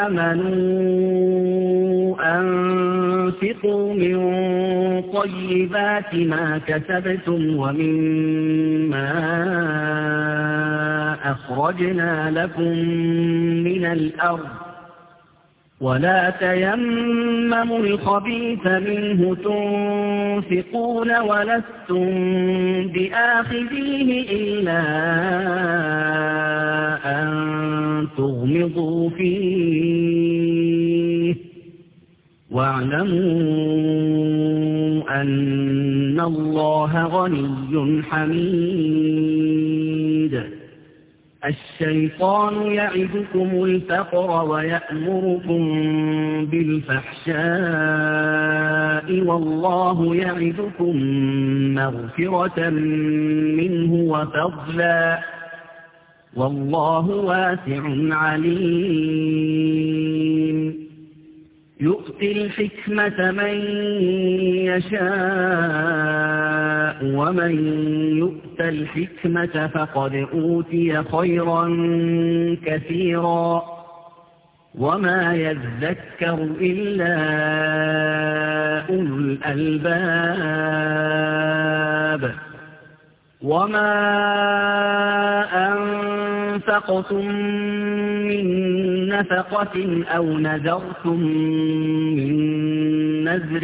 A: آمنوا أنفقوا من طيبات ما كسبتم ومما أخرجنا لكم من الأرض ولا تيمموا الخبيث منه تنفقون ولستم بآخذيه إلا أن تغمضوا فيه واعلموا أن الله غني حميد. الشيطان يعدكم الفقر ويأمركم بالفحشاء والله يعدكم مغفرة منه وفضلا والله واسع عليم. يؤتي الحكمة من يشاء ومن يؤت الحكمة فقد أوتي خيرا كثيرا وما يذكر إلا أولو الألباب. وما أنفقتم من نفقة أو نذرتم من نذر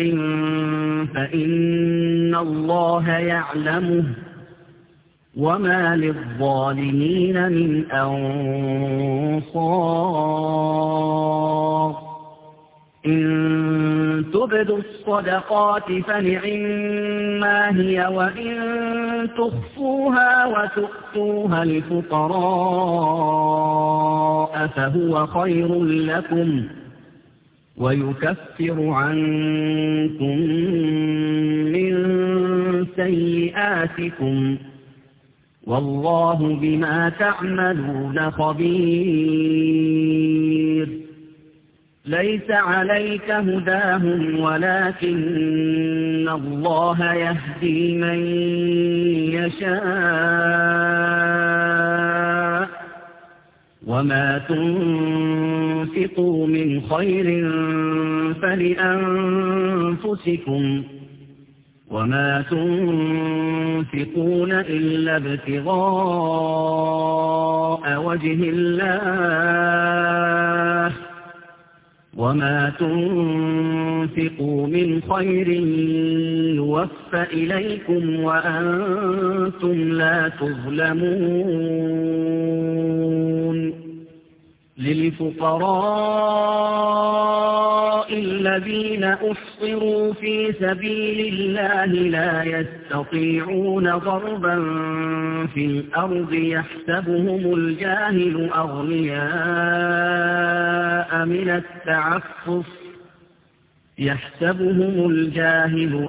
A: فإن الله يعلمه وما للظالمين من أنصار. إن تبدوا الصدقات فنعما هي وإن تخفوها وتؤتوها الفقراء فهو خير لكم ويكفر عنكم من سيئاتكم والله بما تعملون خبير. ليس عليك هداهم ولكن الله يهدي من يشاء وما تنفقوا من خير فلأنفسكم وما تنفقون إلا ابتغاء وجه الله وما تنفقوا من خير يوفى إليكم وأنتم لا تظلمون. للفقراء الذين أحصروا في سبيل الله لا يستطيعون ضربا في الأرض يحسبهم الجاهل أغنياء من التعفف يحسبهم الجاهل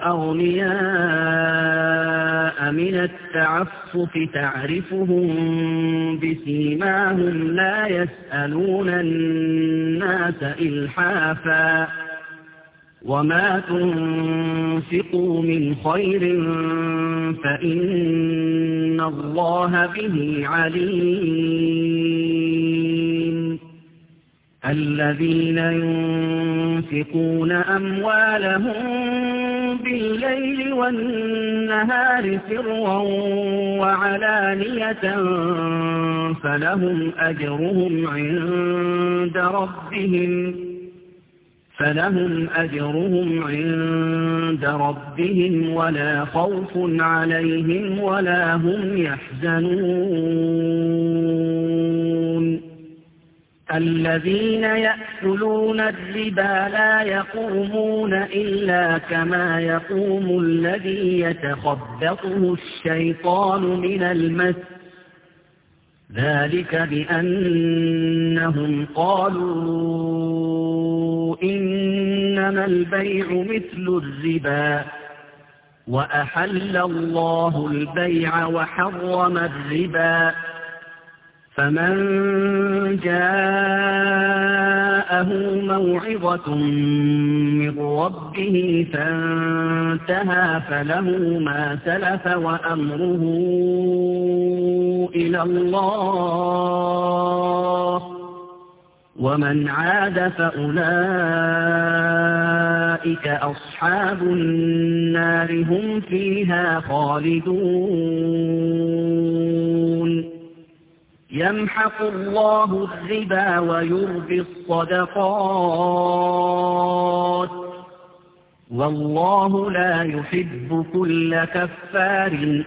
A: أغنياء من التعفف تعرفهم بسيماهم لا يسألون الناس إلحافا وما تنفقوا من خير فإن الله به عليم الذين ينفقون أموالهم بالليل والنهار سرا وعلانية فلهم أجرهم عند ربهم فلهم أجرهم عند ربهم ولا خوف عليهم ولا هم يحزنون الذين يأكلون الربا لا يقومون إلا كما يقوم الذي يتخبطه الشيطان من المس ذلك بأنهم قالوا إنما البيع مثل الربا وأحل الله البيع وحرم الربا فمن جاءه موعظة من ربه فانتهى فله ما سلف وأمره إلى الله ومن عاد فأولئك أصحاب النار هم فيها خالدون يمحق الله الربا ويربي الصدقات والله لا يحب كل كفار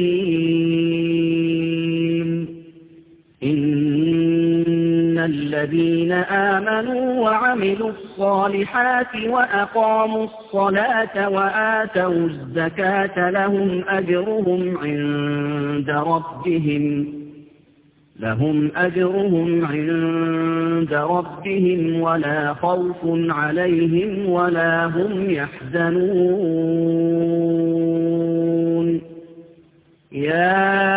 A: أثيم إن الذين آمنوا وعملوا الصالحات وأقاموا الصلاة وآتوا الزكاة لهم أجرهم عند ربهم لهم أجرهم عند ربهم ولا خوف عليهم ولا هم يحزنون يا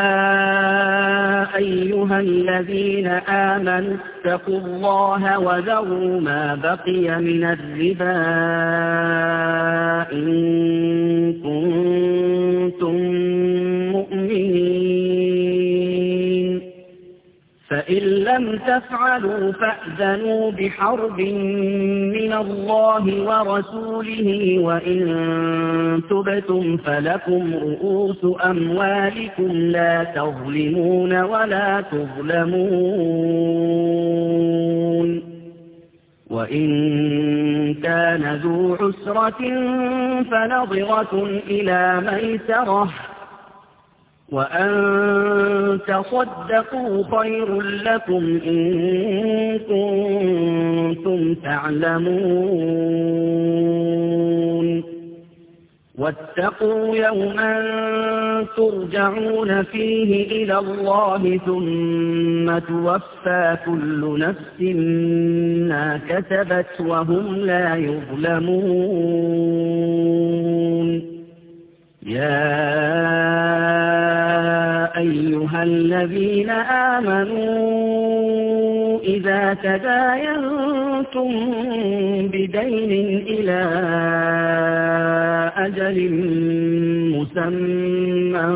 A: أيها الذين آمنوا اتقوا الله وذروا ما بقي من الربا إن كنتم مؤمنين فإن لم تفعلوا فأذنوا بحرب من الله ورسوله وإن تبتم فلكم رؤوس أموالكم لا تظلمون ولا تظلمون وإن كان ذو عسرة فنظرة إلى ميسرة وأن تصدقوا خير لكم إن كنتم تعلمون واتقوا يوما ترجعون فيه إلى الله ثم توفى كل نفس ما كسبت وهم لا يظلمون يا أيها الذين آمنوا إذا تداينتم بدين إلى أجل مسمى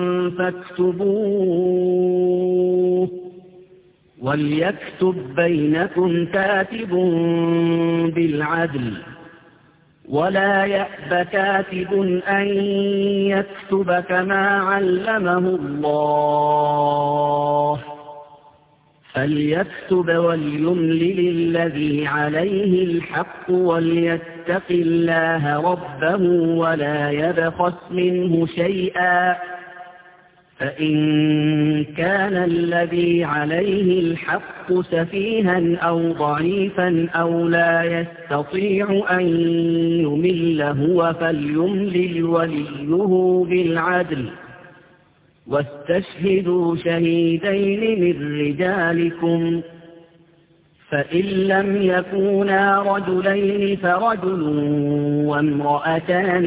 A: فاكتبوه وليكتب بينكم كاتب بالعدل ولا يأب كاتب أن يكتب كما علمه الله فليكتب وليملل الذي عليه الحق وليتق الله ربه ولا يبخس منه شيئا فإن كان الذي عليه الحق سفيها أو ضعيفا أو لا يستطيع أن يمل هو فليملل وليه بالعدل واستشهدوا شهيدين من رجالكم فإن لم يكونا رجلين فرجل وامرأتان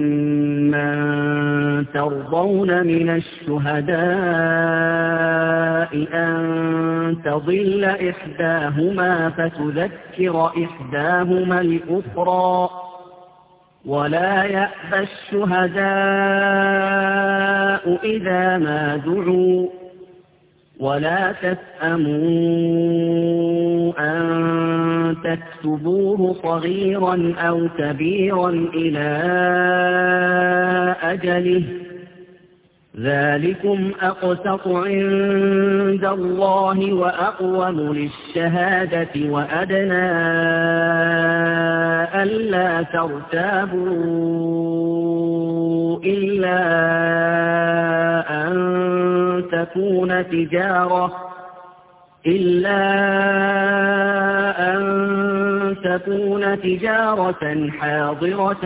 A: ممن ترضون من الشهداء أن تضل إحداهما فتذكر إحداهما الأخرى ولا يأبى الشهداء إذا ما دعوا ولا تسأموا أن تكتبوه صغيرا أو كبيرا إلى أجله ذلكم أقسط عند الله وأقوم للشهادة وأدنى ألا ترتابوا إلا أن تكون تجارة إلا أن تكون تجارة حاضرة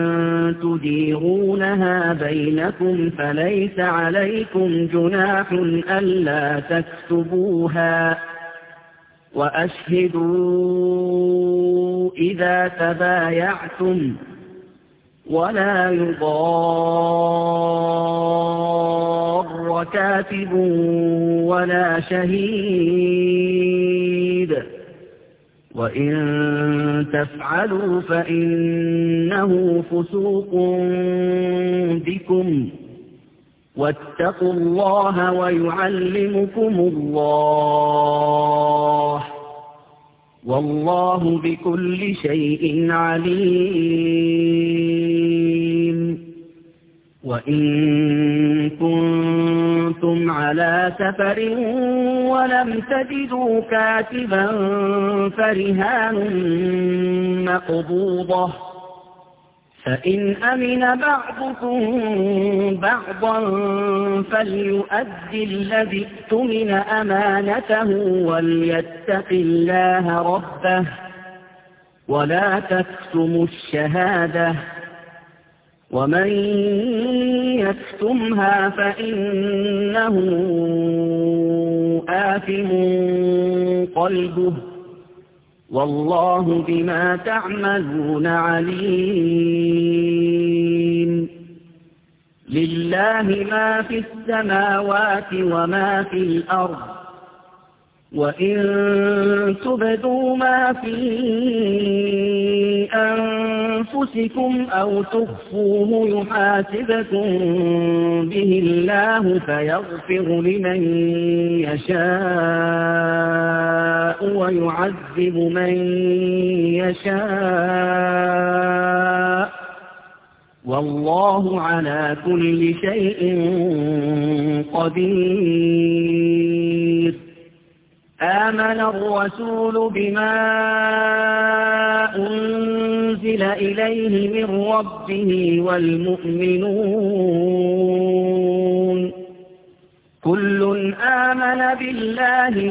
A: تديرونها بينكم فليس عليكم جناح ألا تكتبوها وأشهدوا إذا تبايعتم ولا يضار كاتب ولا شهيد وإن تفعلوا فإنه فسوق بكم واتقوا الله ويعلمكم الله والله بكل شيء عليم وإن كنتم على سفر ولم تجدوا كاتبا فرهان مقبوضة فإن أمن بعضكم بعضا فليؤدي الذي اؤتمن أمانته وليتق الله ربه ولا تكتموا الشهادة ومن يكتمها فإنه آثم قلبه والله بما تعملون عليم لله ما في السماوات وما في الأرض وإن تبدوا ما في أنفسكم أو تخفوه يحاسبكم به الله فيغفر لمن يشاء ويعذب من يشاء والله على كل شيء قدير آمن الرسول بما أنزل إليه من ربه والمؤمنون كل آمن بالله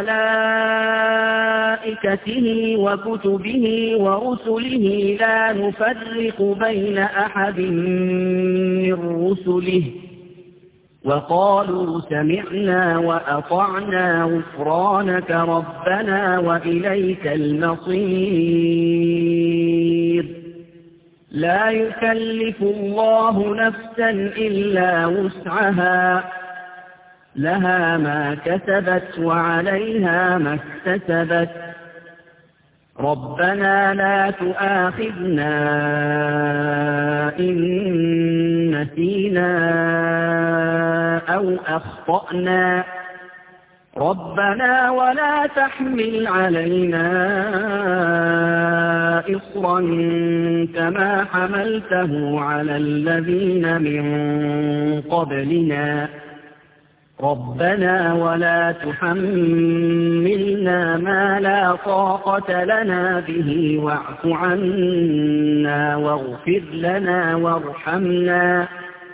A: وملائكته وكتبه ورسله لا نفرق بين أحد من رسله وقالوا سمعنا وأطعنا غفرانك ربنا وإليك المصير لا يكلف الله نفسا إلا وسعها لها ما كسبت وعليها ما اكتسبت ربنا لا تؤاخذنا إن نسينا أو أخطأنا ربنا ولا تحمل علينا إصرا كما حملته على الذين من قبلنا ربنا ولا تحملنا ما لا طاقة لنا به واعف عنا واغفر لنا وارحمنا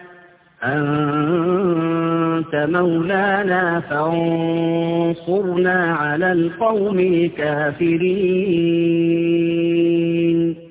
A: أنت مولانا فانصرنا على القوم الكافرين